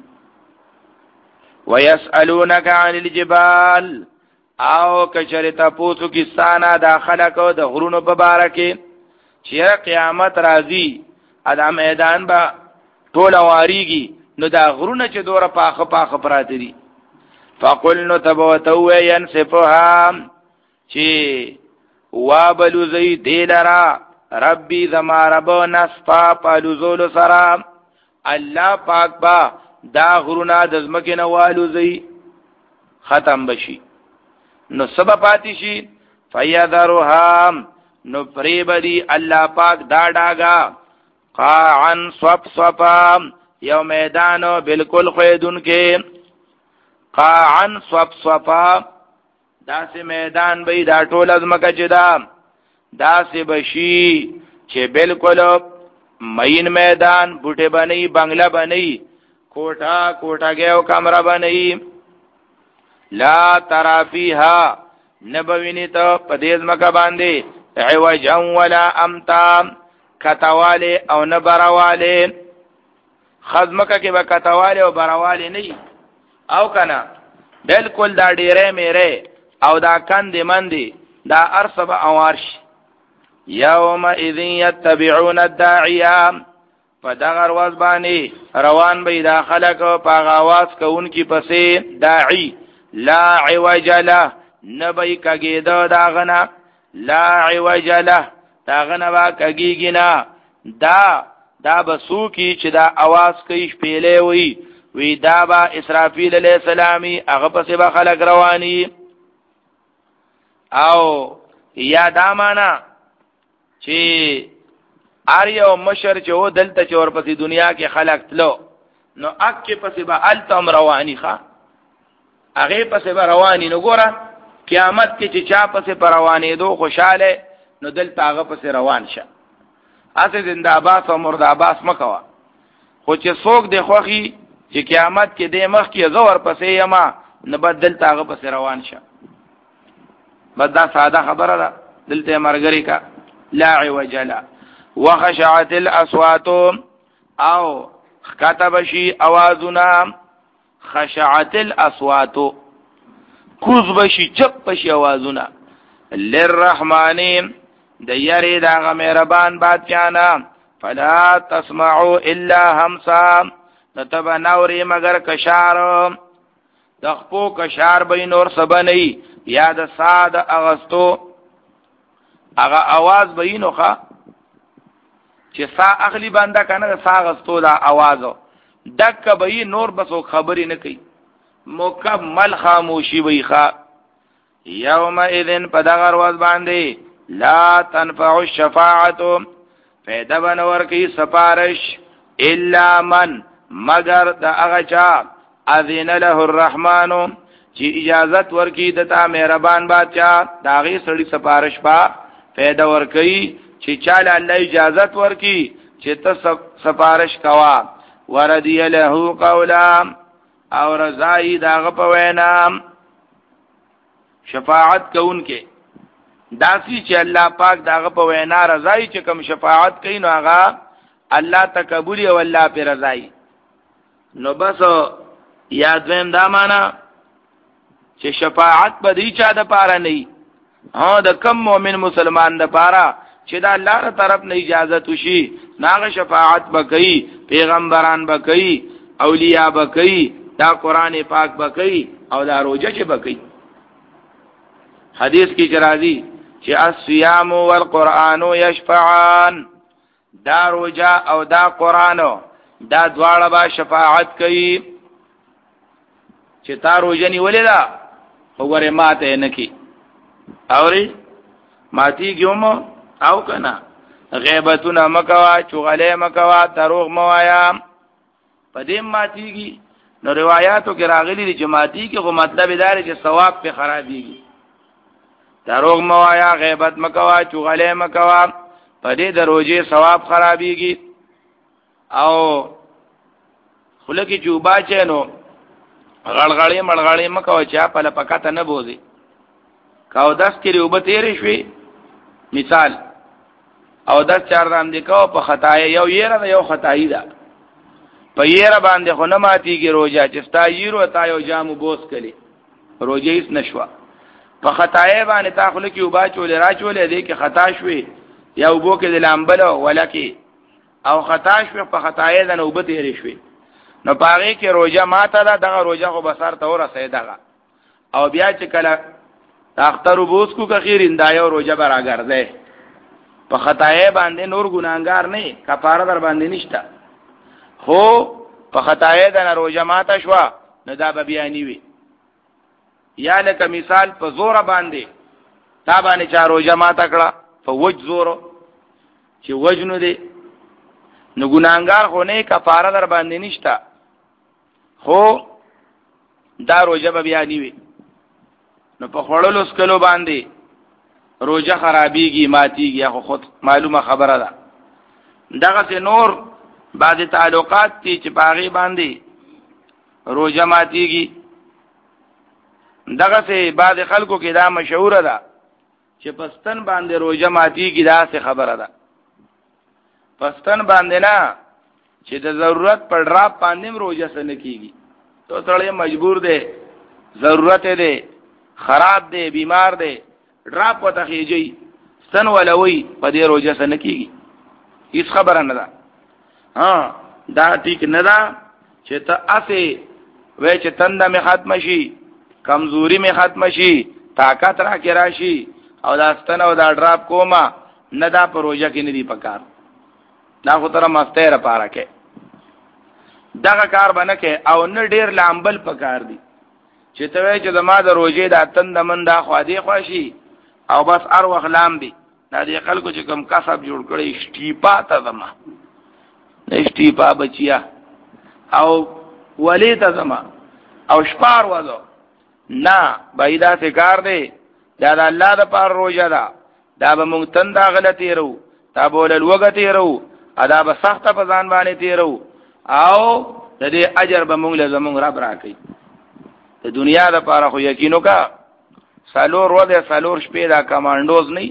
ويسالونك عن الجبال او کچرتا پوسو کستانه داخله کو د غرونو په باره کې چې قیامت راځي ادا میدان با ټول واریږي نو دا غرونه چې دوره پاخه پاخه پراته دي فقلنا تبوتو ينسفها چې وابلو زي دلرا ربي زما رب نصفا پالوزول سرا الله پاک با دا غرونه د زمکه نه والو زي ختم بشي نو سبا پاتې شي فیذرها نو پریبدی الله پاک دا ډاګه قاعن صف صفا یو میدانو بالکل خیدون کې قاعن صف صفا داسې میدان به دا ټول ازمکه چې دا داسې بشي چې بالکل مین میدان بوټه بنئ بنگلا بنئ کوټه کوټه او کمره بنئ لا ترى فيها نبوینی ته پدیز مکه باندې عوجا ولا امتا کتواله او نبرواله خزمکه کې به کتواله او برواله نه او کنه بالکل دا ډیره میره او دا کند مندي دا ارسب اوارش یوم اذن يتبعون الداعيه فدغر واز باندې روان به دا خلق په غواز کوونکی پسې داعی لا عوج له نبی کګیدا داغنا لا عوج له داغنا با کګیګنا دا دا بسو کی چې دا आवाज کوي شپېلې وي وی دا با اسرافیل علیہ السلامی هغه پسې به خلق رواني او یا دا معنا چې اریو مشر چې و دلته چې ورپسې دنیا کې خلق تلو نو اک کې پسې به التم رواني ښا هغه پسې به رواني نو ګوره قیامت کې چې چا پسې پر روانې دو خوشاله نو دلته هغه پسې روان شه اسه زنده آباد او مرده آباد مکوا خو چې څوک د خوخي چې قیامت کې د مخ کې زور پسې یما نه بدل تاغه پسې روان شه بدا ساده خبره ده دلته مرګري کا لا عوج لا وخشعت الاصوات او كتب شي اوازنا خشعت الاصوات کوز بشي چپ بشي اوازنا للرحمن د یری دا مهربان بادشاہنا فلا تسمعوا الا همسا نتب نوری مگر کشار دخپو کشار بی نور سبنی یا د ساد اغستو اغا آواز بی نوخا چې سا اخلی بنده کنه سا اغستو دا آوازو دک بی نور بسو خبری نکی مکمل خاموشی بی خوا یوم اذن پدغر وز بانده لا تنفع الشفاعتو فیده بنور کی سپارش الا من مگر دا اغچا اذن له الرحمن چې اجازت ورکی دتا مهربان بادشاہ داغي سړی سپارش با پیدا ورکی چې چاله الله اجازت ورکی چې ته سپارش کوا وردی له قولا او رضای داغه په وینا شفاعت کوونکې داسی چې الله پاک داغه په وینا رضای چې کوم شفاعت کوي نو هغه الله تقبل او الله پر رضای نو بس یاد ویم دا معنا چې شفاعت به دی چا د پاره نه ها د کم مؤمن مسلمان د پاره چې دا الله تر طرف نه اجازه وشي ناغه شفاعت به کوي پیغمبران به کوي اولیاء به کوي دا قران پاک بکئی او دا روزه چې بکئی. حدیث کی چرازی چې الصيام والقرآن یشفعان، دا روزه او دا قرآن دا دواړه با شفاعت کوي. چې تا روزه نیولې ده وګوره ماته نه کی اوري ماتی ګوم او کنا غیبتونه مکوا، چغله مکوا، دروغ موایا، پدې ماتیږي. نو روایتو کې راغلي دي چې ماتیږي خو مطلب دار چې ثواب په خرابيږي. دروغ موایا، غیبت مکوا، چغله مکوا، پدې دروځي ثواب خرابيږي. او خلک چوبا چینو غړغړې مړغړې مکوا چې په لپکته نه بوزي. کاو داس کې یو به تیرې شوي مثال او داس چار دام دي کو په خدای یو یره یو خدای ده په یره باندې خو نه ماتيږي روزه چې ستا یرو تا یو جام بوس کړي روزه هیڅ نشوا. په خدای باندې تا خلک یو با چولې را چولې دې کې خطا شوي یا وبو کې د لامبل ولکه او خطا شوي په خدای ده نو به تیرې شوي نو پاره کې روزه ماته ده دغه روزه خو بسار ته ورسې دغه او بیا چې کله اختر بوس کو کخیر اندایو روزه براګرځي په خدای باندې نور ګناګار نه کفاره در باندې نشته خو په خدای ده روزه ماته شوا نه دا به بیانې وي. یا لکه مثال په زور باندې تا باندې چا روزه ماته کړه په وج زور چې وجنو دي نو ګناګار خو نه کفاره در باندې نشته خو دا روزه به بیانې وي. نو په خړلو سکلو باندې روزه خرابيږي ماتيږي خو خود معلومه خبره ده. دغه څه نور بعض تعلقات دي چې باغی باندې روزه ماتيږي. دغه څه بعض خلکو کې دا مشهور ده چې پستن باندې روزه ماتيږي دا څه خبره ده. پستن باندې نه چې د ضرورت پر ډراپ باندې روزه سن کیږي تو سړی مجبور دی ضرورت دی خراب دی بیمار دی ډراپ وته خيږي سن ولوي په دې روزه سن کیږي هیڅ خبره نه ده. ها دا ټیک نه ده چې ته اسه وې چې تنده می ختم شي کمزوري می ختم شي طاقت را کې راشي او دا ستن او دا ډراپ کوما نه دا په روزه کې نه دی پکار دا خو تر مسته را پاره کې دغه کار باندې کې او نه ډیر لامبل پکار دی چې ته وې چې زما د روزې د اتن د من دا خو دی خوشي او بس ار وخلام دی دا دې خلکو چې کوم کسب جوړ کړي اشتیپا ته زما اشتیپا بچیا او ولی ته زما او شپار وځو نه بایدا څه کار دی دا د الله د پاره روزه ده دا به مونږ تندا غلطی رو تا بولل وګتی رو ادا به سخت په ځان باندې تیرو او د دې اجر به مونږ له زمونږ رب راکړي. د دنیا د پاره خو یقینو کا سالور ورځ سالور شپې دا کمانډوز نه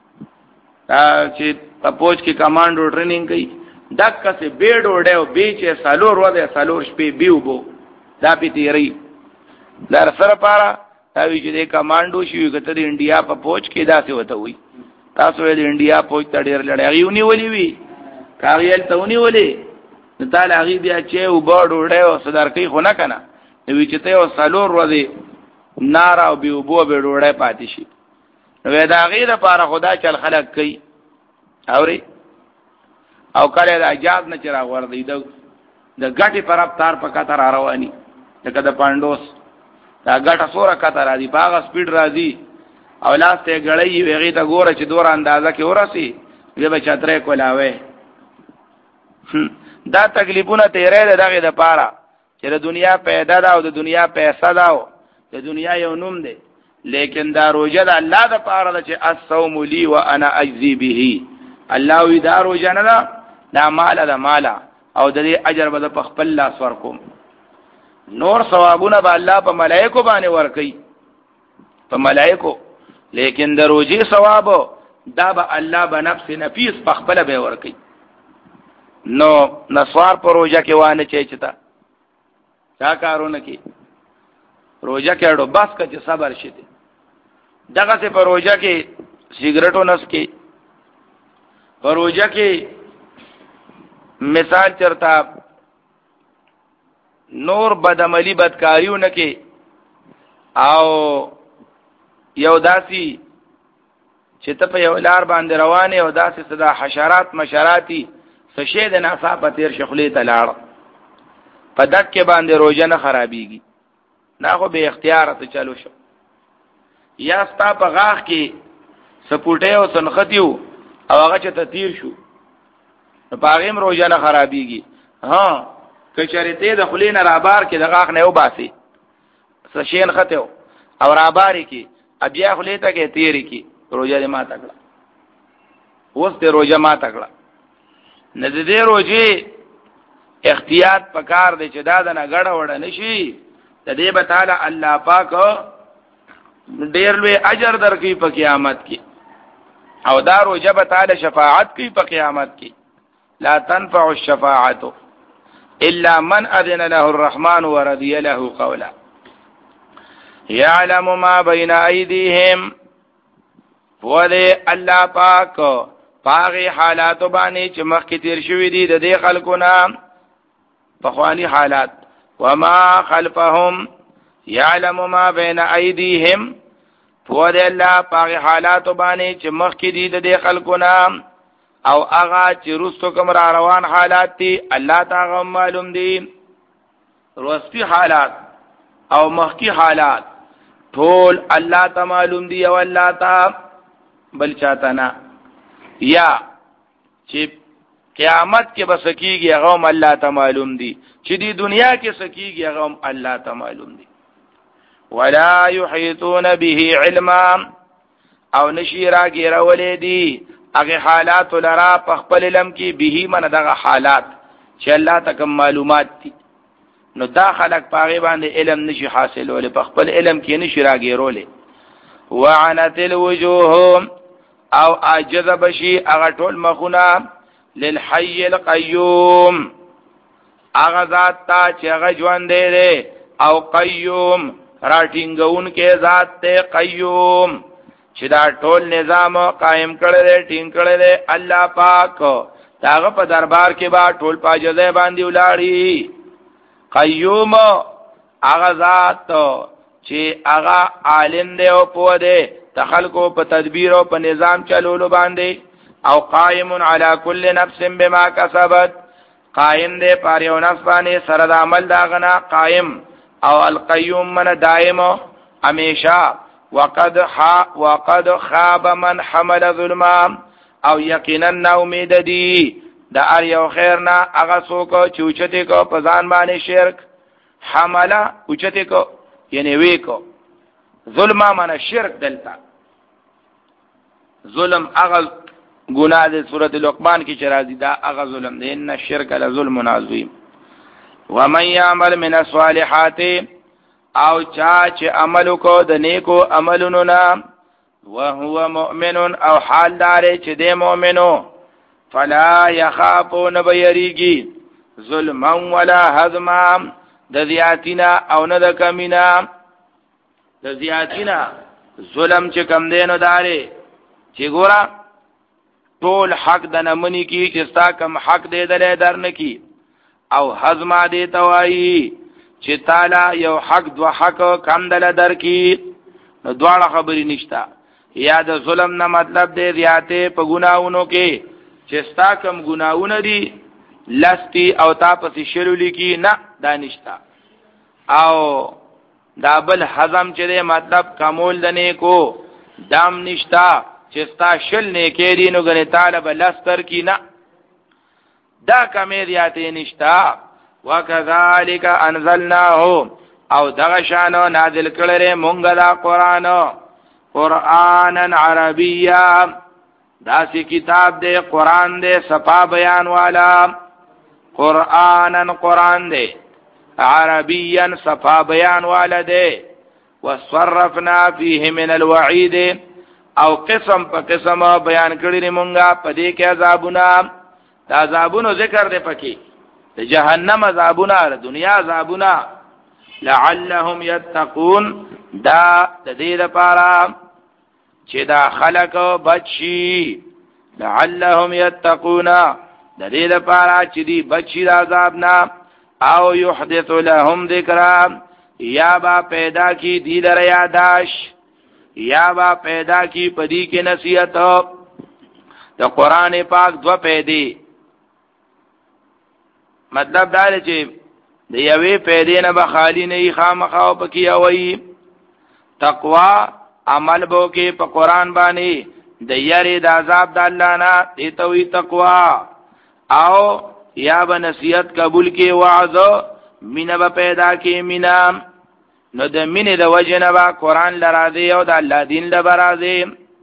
دا چې په پوج کې کمانډو ټریننګ کوي دک څه بیډ وډیو بیچ سالور ورځ سالور شپې بیو بو دا پیتیری در سره پاره دا وی چې د کمانډو شي کته د انډیا په پوج کې دا څه وته وي تاسو د انډیا پوج ته ډیر لړایي ونی ولي وی کاغیل ته ونی ولي نو تعالی هغه بیا چې و بورډ وډیو صدرکی خو نه کنه وی چې ته او سالور ورځ نار او بیو بو به ډوړې پاتې شي نو دا غیره لپاره خدا چل خلق کوي اوري او کله د اجازه نه چر غور دی د د غټي پر افطار په کتر رواني دغه د پاندوس دا غټه سوره کتر راځي باغ سپیډ راځي او لاسته غړې ویغه ته ګوره چې دور اندازه کې ورسي دې به چترې کولاوي دا تکلیفونه تیرې دغه د پاره چې د دنیا پیدا دا او د دنیا پیسې دا او د دنیا یو نوم دی لیکن دا روزه د الله د پاره ده چې الصوم لي وانا اجزي به الله وی دا روزه نه ده دا مال ده مالا او د دې اجر به په خپل لاس ورکوم نور ثوابونه به الله په ملائکه باندې ورکي په ملائکه لیکن د روزي ثواب دا به الله به نفس نفیس په خپل به ورکي نو نسوار پر روزه کې وانه چي چتا چا کارونه کې روزه کې اړو بس کچ صبر شته دغه سه پر روزه کې سیګریټو نس کې پر روزه کې مثال چرتا نور بدعملی بدکاریو نکي او یو داسي چې ته په یو لار باندې روانه او داسې صدا حشرات مشراتی سشه د ناصا په تیر شخلې ته لاړ په دک کې باندې روزه نه خرابيږي نه خو به اختیار ته چلو شو یا ستا په غاخ کې سپوټه او سنختیو او هغه چې ته تیر شو په پاغیم روزه نه خرابيږي ها کچریته د خلین رابار کې د غاخ نه وباسي سشین خته او راباری کې بیا خلیته کې تیری کې روزه ما تکړه اوس ته روزه ما تکړه نه دې روزه احتیاط پکار دی چې دا نه غړ وړ نشي د دې به تعالی الله پاک ډیر لوی اجر درکې په قیامت کې او دا روزه به تعالی شفاعت کوي په قیامت کې لا تنفع الشفاعه الا من اذن له الرحمن ورضي له قولا يعلم ما بين ايديهم فوده الله پاک پاغي حالات باندې چې مخکې تیر شوې دي د دې خلکو نام په خواني حالات وما خلفهم يعلم ما بين ايديهم فوده الله پاغي حالات باندې چې مخکې دي د دې خلکو نام او هغه چې رستو کوم را روان حالات دي الله تعالی معلوم دي رستي حالات او مخکې حالات ټول الله تعالی معلوم دي او الله تعالی بل چاته نه یا چې قیامت کې بس کیږي هغه هم الله تعالی معلوم دي چې دی دنیا کې سکیږي هغه هم الله تعالی معلوم دي ولا يحيطون به علما او نشیرا ګیرولې دي هغه حالات لرا په خپل علم کې به من دغه حالات چې الله تعالی معلومات دي نو دا خلق پاغي باندې علم نشي حاصلول په خپل علم کې نشي راګیرولې وعنت الوجوه او عجز بشي هغه ټول مخونه للحي القيوم هغه ذات تا چې هغه ژوند دی او قیوم راټینګون کې ذات ته قیوم چې دا ټول نظام قائم کړی دی ټینګ کړی دی الله پاک داغه په دربار کې با ټول پاجزه باندې ولاړی قیوم هغه ذات چې هغه عالم دی او پوه دی تخلقو په تدبیر او په نظام چلولو باندې او قائم علی کل نفس بما کسبت قائم دی پر یو نفس باندې سره د عمل داغنا قائم او القیوم من دائم همیشه وقد ح وقد خاب من حمل ظلما او یقینا امید دی د ار یو خیرنا هغه څوک چې اوچته کو په ځان باندې شرک حمله اوچته کو یعنی وی کو ظلم من شرک دلتا ظلم هغه ګناه د سورۃ لقمان کې چې راځي دا هغه ظلم دی ان الشرک لظلم عظیم ومن يعمل من الصالحات او چا چې عمل کو د نیکو عملونو نه وهو مؤمن او حال دار چې د مؤمنو فلا يخافون بيريږي ظلما ولا هضما د زیاتینا او نه د کمینا د زیاتینا ظلم چې کم دینو داري چې ګورا ټول حق د نمنې کی چې ستا کم حق دې دلې درن کی او هضما دې توایي چې تعالی یو حق دو حق کم دل در کی نو دواړه خبرې نشتا یا د ظلم نه مطلب دې زیاته په ګناونو کې چې ستا کم ګناونه دي لستی او تا پسې شرولې کی نه دانشتا او دا بل حزم چې دې مطلب کمول دنه کو دام نشتا چې ستا شل نه کې دي نو غني طالب لستر کی نه دا کمې زیاته نشتا وکذالک انزلناه او دغه شانو نازل کړل مونږه دا قران قرانن عربیا دا سی کتاب دے قران دے صفا بیان والا قرانن قران دے عربیا صفا بیان والا دے وصرفنا فيه من الوعید او قسم په قسم بیان کړی مونږه په دې کې عذابونه دا عذابونو ذکر دے پکې د جهنم عذابونه د دنیا عذابونه لعلهم يتقون دا د دې لپاره چې دا خلق بچي لعلهم يتقون د دې لپاره چې دی بچي د عذاب نه او یحدث لهم ذکرا یا با پیدا کی دی لر یاداش یا با پیدا کی پدی کی نصیحت د قران پاک دو پیدې مطلب دا دی چې د یوې پیدې نه به خالی نه خامخا پکې اوي تقوا عمل بو کې په قران باندې د یری د عذاب د الله نه ایتوي تقوا او یا به نصیحت قبول کې وعظ مینه به پیدا کې مینه نو د مینه د وجه نه به قران لراځي او د الله دین لراځي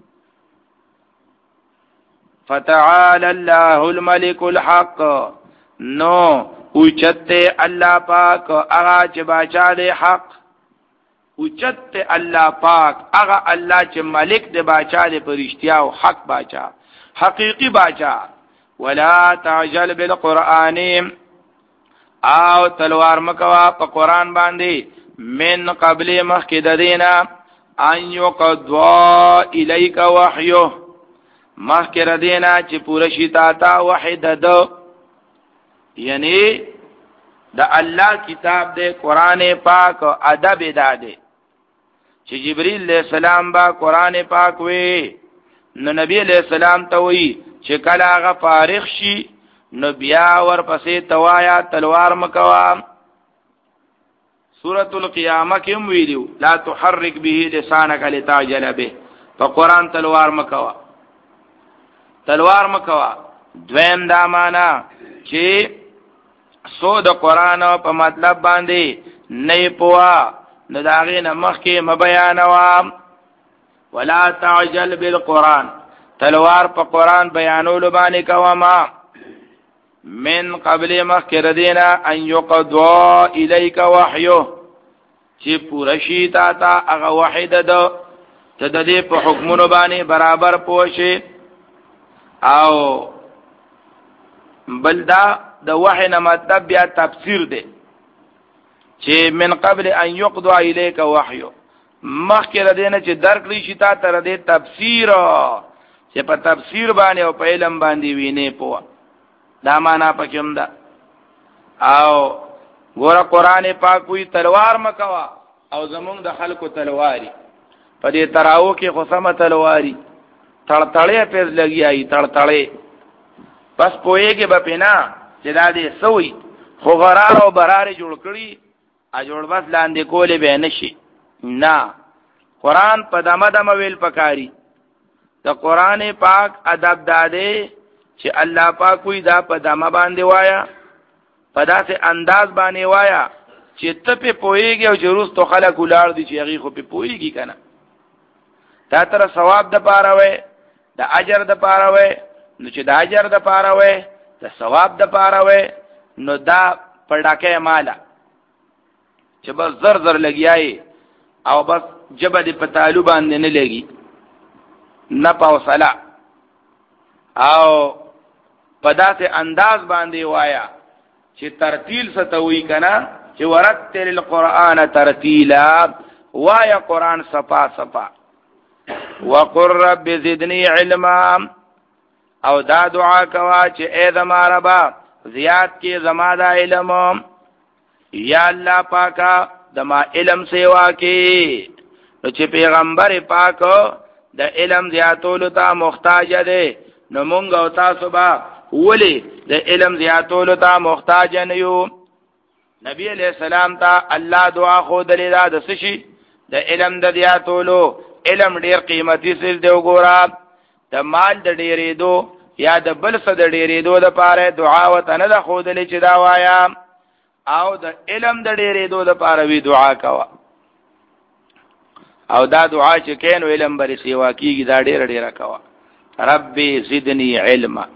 فتعالى الله الملك الحق نو اوچته الله پاک هغه چې بادشاہ دی حق اوچته الله پاک هغه الله چې ملک دی بادشاہ دی پرشتیا او حق بادشاہ حقیقی بادشاہ ولا تعجل بالقران او تلوار مکوا په قران باندې من قبل مخکد دینا ان يقضى اليك وحيه مخکد دینا چې پوره شي تا تا وحید دو یعنی د الله کتاب دے قران پاک ادب داده چې جبرئیل علیہ السلام با قران پاک وی نو نبی علیہ السلام ته وی چې کله هغه فارغ شي نو بیا ور پسې توایا تلوار مکوا سورۃ القیامه کې ویلو لا تحرک به لسانک لتعجل به په قران تلوار مکوا تلوار مکوا دویم دا معنا چې سو د قران په مطلب باندې نه پوا نو داغه نمخ کې مبیانوا ولا تعجل بالقران تلوار په قران بیانولو باندې کوما من قبل مخکر دینا ان یقضى الیک وحیه چې پوره شي تا تا هغه وحید ده ته د دې په حکمونو باندې برابر پوښي او بلدا د وحی نه مطلب بیا تفسیر دی چې من قبل ان يقضى اليك وحي مخکره دینه چې درک لشي تا تر دې تفسیر چې په تفسیر باندې او په علم باندې ویني پوه دا معنا پکې ده او ګوره قران پاک وی تلوار مکوا او زمونږ د خلکو تلواری په دې تراو کې خصمه تلواری تړتړې پېز لګیایي تړتړې بس پوهېږي به پینا چې دا دې سوی خو غرار او برار جوړ کړی ا جوړ بس لاندې کولې به نشي نه قران په دمه دمه ویل پکاري د قران پاک ادب داده چې الله پاک وی دا په دمه باندې وایا په داسې انداز باندې وایا چې ته په پوهېږي او جروس تو خلک ولار دي چې هغه خو په پوهېږي کنه تا تر ثواب د پاره وې د اجر د پاره وې نو چې د اجر د پاره وې د ثواب د پاره وې نو دا پړډاکه مالا چې بس زر زر لګیای او بس جبه د پتالو باندې نه لګي نه پاوصلا او په داسې انداز باندې وایا چې ترتیل ستوي کنا چې ورتل القرآن ترتیلا وایا قرآن صفا صفا وقر رب زدنی علما او دا دعا کوا چې اے زما ربا زیاد کې زما دا علم یا الله پاکا دما علم سیوا کې نو چې پیغمبر پاک د علم زیاتولو ته محتاج دی نو مونږ او تاسو به ولی د علم زیاتولو ته محتاج نه یو نبی علیہ السلام ته الله دعا خو دلې دا د سشي د علم د زیاتولو علم ډیر قیمتي څه دی وګوره د مال د ډیرې دو یا د بل څه د ډیرې دو د پاره دعا وته نه د خو دلې چې دا وایا او د علم د ډیرې دو د پاره وی دعا کوا او دا دعا چې کینو علم بری سیوا کیږي دا ډیر ډیر کوا ربي زدنی علما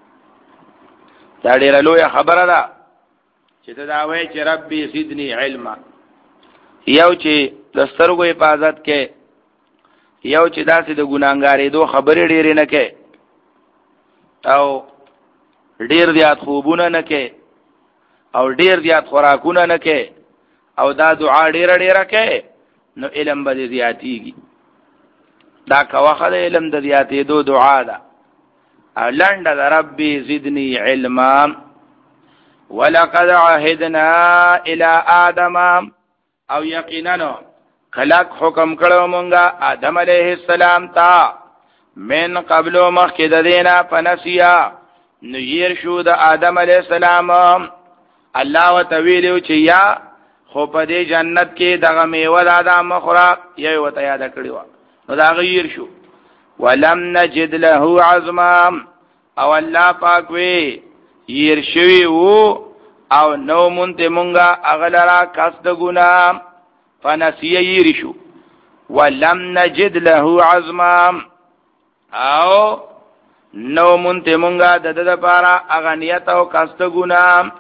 دا ډیر لوی خبره ده چې ته دا وایې چې ربي زدنی علما یو چې د سترګو حفاظت کې یو چې داسې د ګناګارې دو خبرې ډېرې نه کې او ډېر زیات خوبونه نه کې او ډېر زیات خوراکونه نه کې او دا دعا ډېره ډېره کې نو علم به زیاتېږي دا کوخه د علم د زیاتېدو دعا ده او لنډه د ربي زدنی علما ولقد عهدنا الى آدم او یقینا خلق حکم کړو مونږه آدم علیہ السلام ته من قبل مخکې د دینا پنسیا نو ير شو د آدم علیہ السلام الله وتویلو چې یا خو په دې جنت کې دغه میوه د آدم مخرا یې وته یاد کړیو نو دا غیر شو ولم نجد له عظما او الله پاک وی ير شوی وو او نو مونته مونږه اغلرا قصد ګنا فنسیه ير شو ولم نجد له عظما او نو مونته مونږه د د لپاره اغنیت او قصد ګنا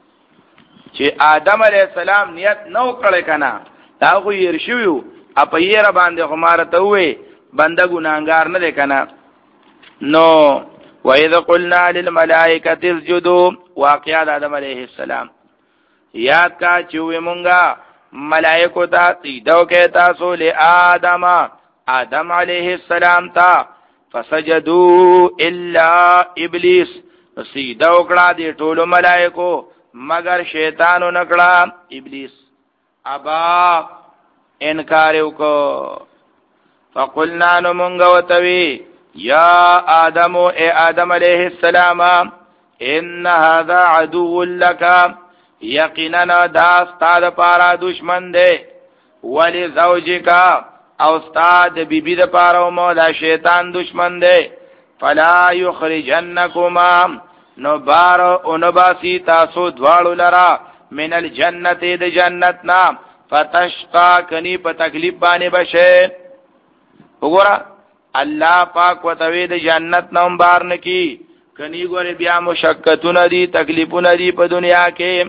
چې آدم علیہ السلام نیت نو کړی کنه دا خو ير شوی اپ یې را باندې همارته وې بنده ګناګار نه دی کنه نو وَإِذْ قُلْنَا لِلْمَلَائِكَةِ اسْجُدُوا واقعات آدم علیہ السلام یاد کا چوي مونږه ملائکو ته سجدو کې تاسو له آدم آدم علیہ السلام ته فسجدوا الا ابلیس سجدو کړه دي ټول ملائکو مگر شیطانو نکړه ابلیس ابا انکار وکړو فقلنا نمونگا وتوی یا آدم اے آدم علیہ السلام ان هذا عدو لکا یقینا دا استاد پارا دشمن دے ولی زوجکا او استاد بی بی دا پارا مو دا شیطان دشمن دے فلا یخرجنکما نبارو انباسی تاسو دوارو لرا من الجنت دا جنتنا فتشقا کنی پا تکلیف بانی بشه وګوره الله پاک وتوی د جنت نوم بار نکی کني ګوره بیا مشقتونه دي تکلیفونه دي په دنیا کې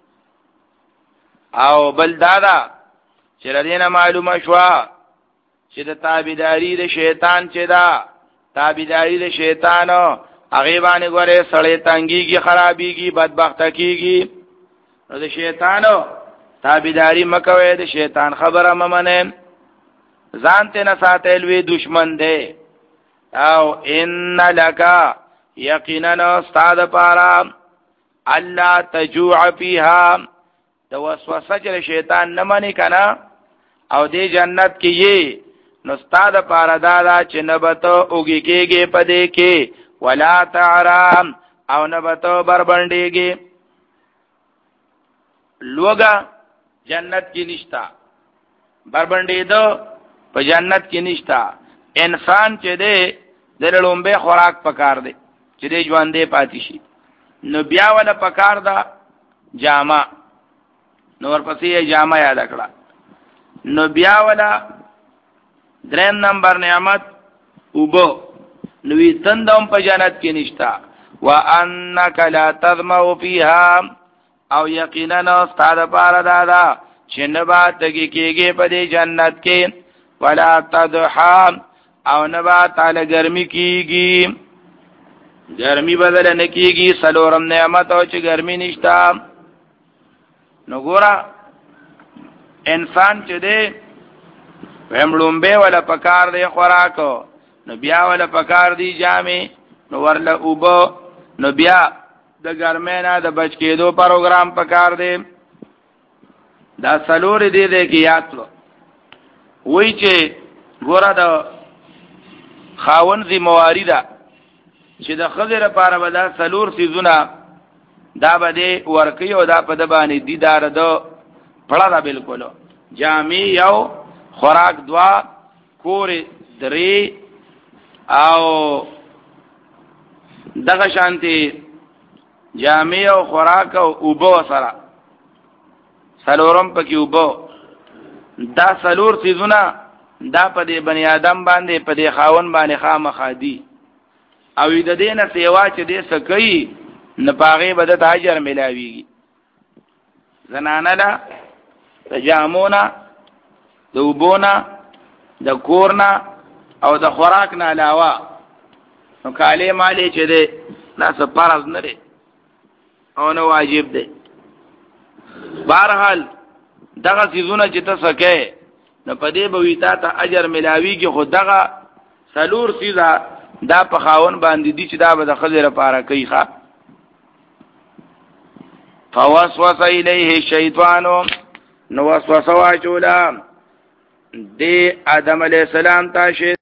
او بل دادا چې ردینه معلومه شوا چې د تابعداري د شیطان چې دا تابعداري د شیطان هغه باندې ګوره سړی تنګيږي خرابيږي بدبخت کیږي نو د شیطانو تابعداري مکوي د شیطان خبره ممنه ځان ته نه ساتل وی دشمن دی او ان لکا یقینا استاد پارا الله تجوع فیها د وسوسه چې شیطان نه مانی کنا او دې جنت کې یې نو استاد پارا دادا چې نبته اوږي کېږي پدې کې ولا تعرام او نبته بربندېږي لوګه جنت کې نشتا بربندې دو په جنت کې نشتا انسان چې دې د لومبه خوراک پکار دی چې دې ژوندې پاتې شي نو بیا ولا پکار دا جامه نو ورپسې جامه یاد کړه نو بیا ولا دریم نمبر نعمت وبو نو وی تندوم په جنت کې نشتا وانک لا تظمأ فیها او یقینا استاد پار دادا چې نبا تګي کېږي په دې جنت کې ولا تضحى او نبا تعالی ګرمي کیږي ګرمي بدل نه کیږي سلورم نعمت او چې ګرمي نشتا نو ګورا انسان چې دې ومړومبه ولا پکار دی خوراک نو بیا ولا پکار دی جامې نو ورله اوبو نو بیا د ګرمه نه د بچ کېدو پروګرام پکار دی دا سلور دی دې کې یاد لو وای چې ګوره د خاون ذمہواری ده چې د خزر لپاره به دا سلور سيزونه دا به ورکی او دا په د باندې دیدار ده پړه ده بالکل جامع یو خوراک دوا کور درې او دغه شانتي جامع او خوراک او اوبو سره سلورم پکې اوبو دا سلور سيزونه دا په دې بنی آدم باندې په دې خاون باندې خامخادي او د دې نه سیوا چې دې سکی نه پاغه بد تاجر ملاويږي زنانه دا د جامونا د وبونا د کورنا او د خوراک نه علاوه نو کاله مالی چې دې لا څه فرض نه لري او نو واجب دی بهرحال دغه سيزونه چې ته سکه نو پدې به ویتا ته اجر ملاويږي خو دغه سلور سيزه دا په خاون باندې دي چې دا به د خزر لپاره کوي ښا فوسوس الیه الشیطان نو وسوسه واچولا دی آدم علیہ السلام ته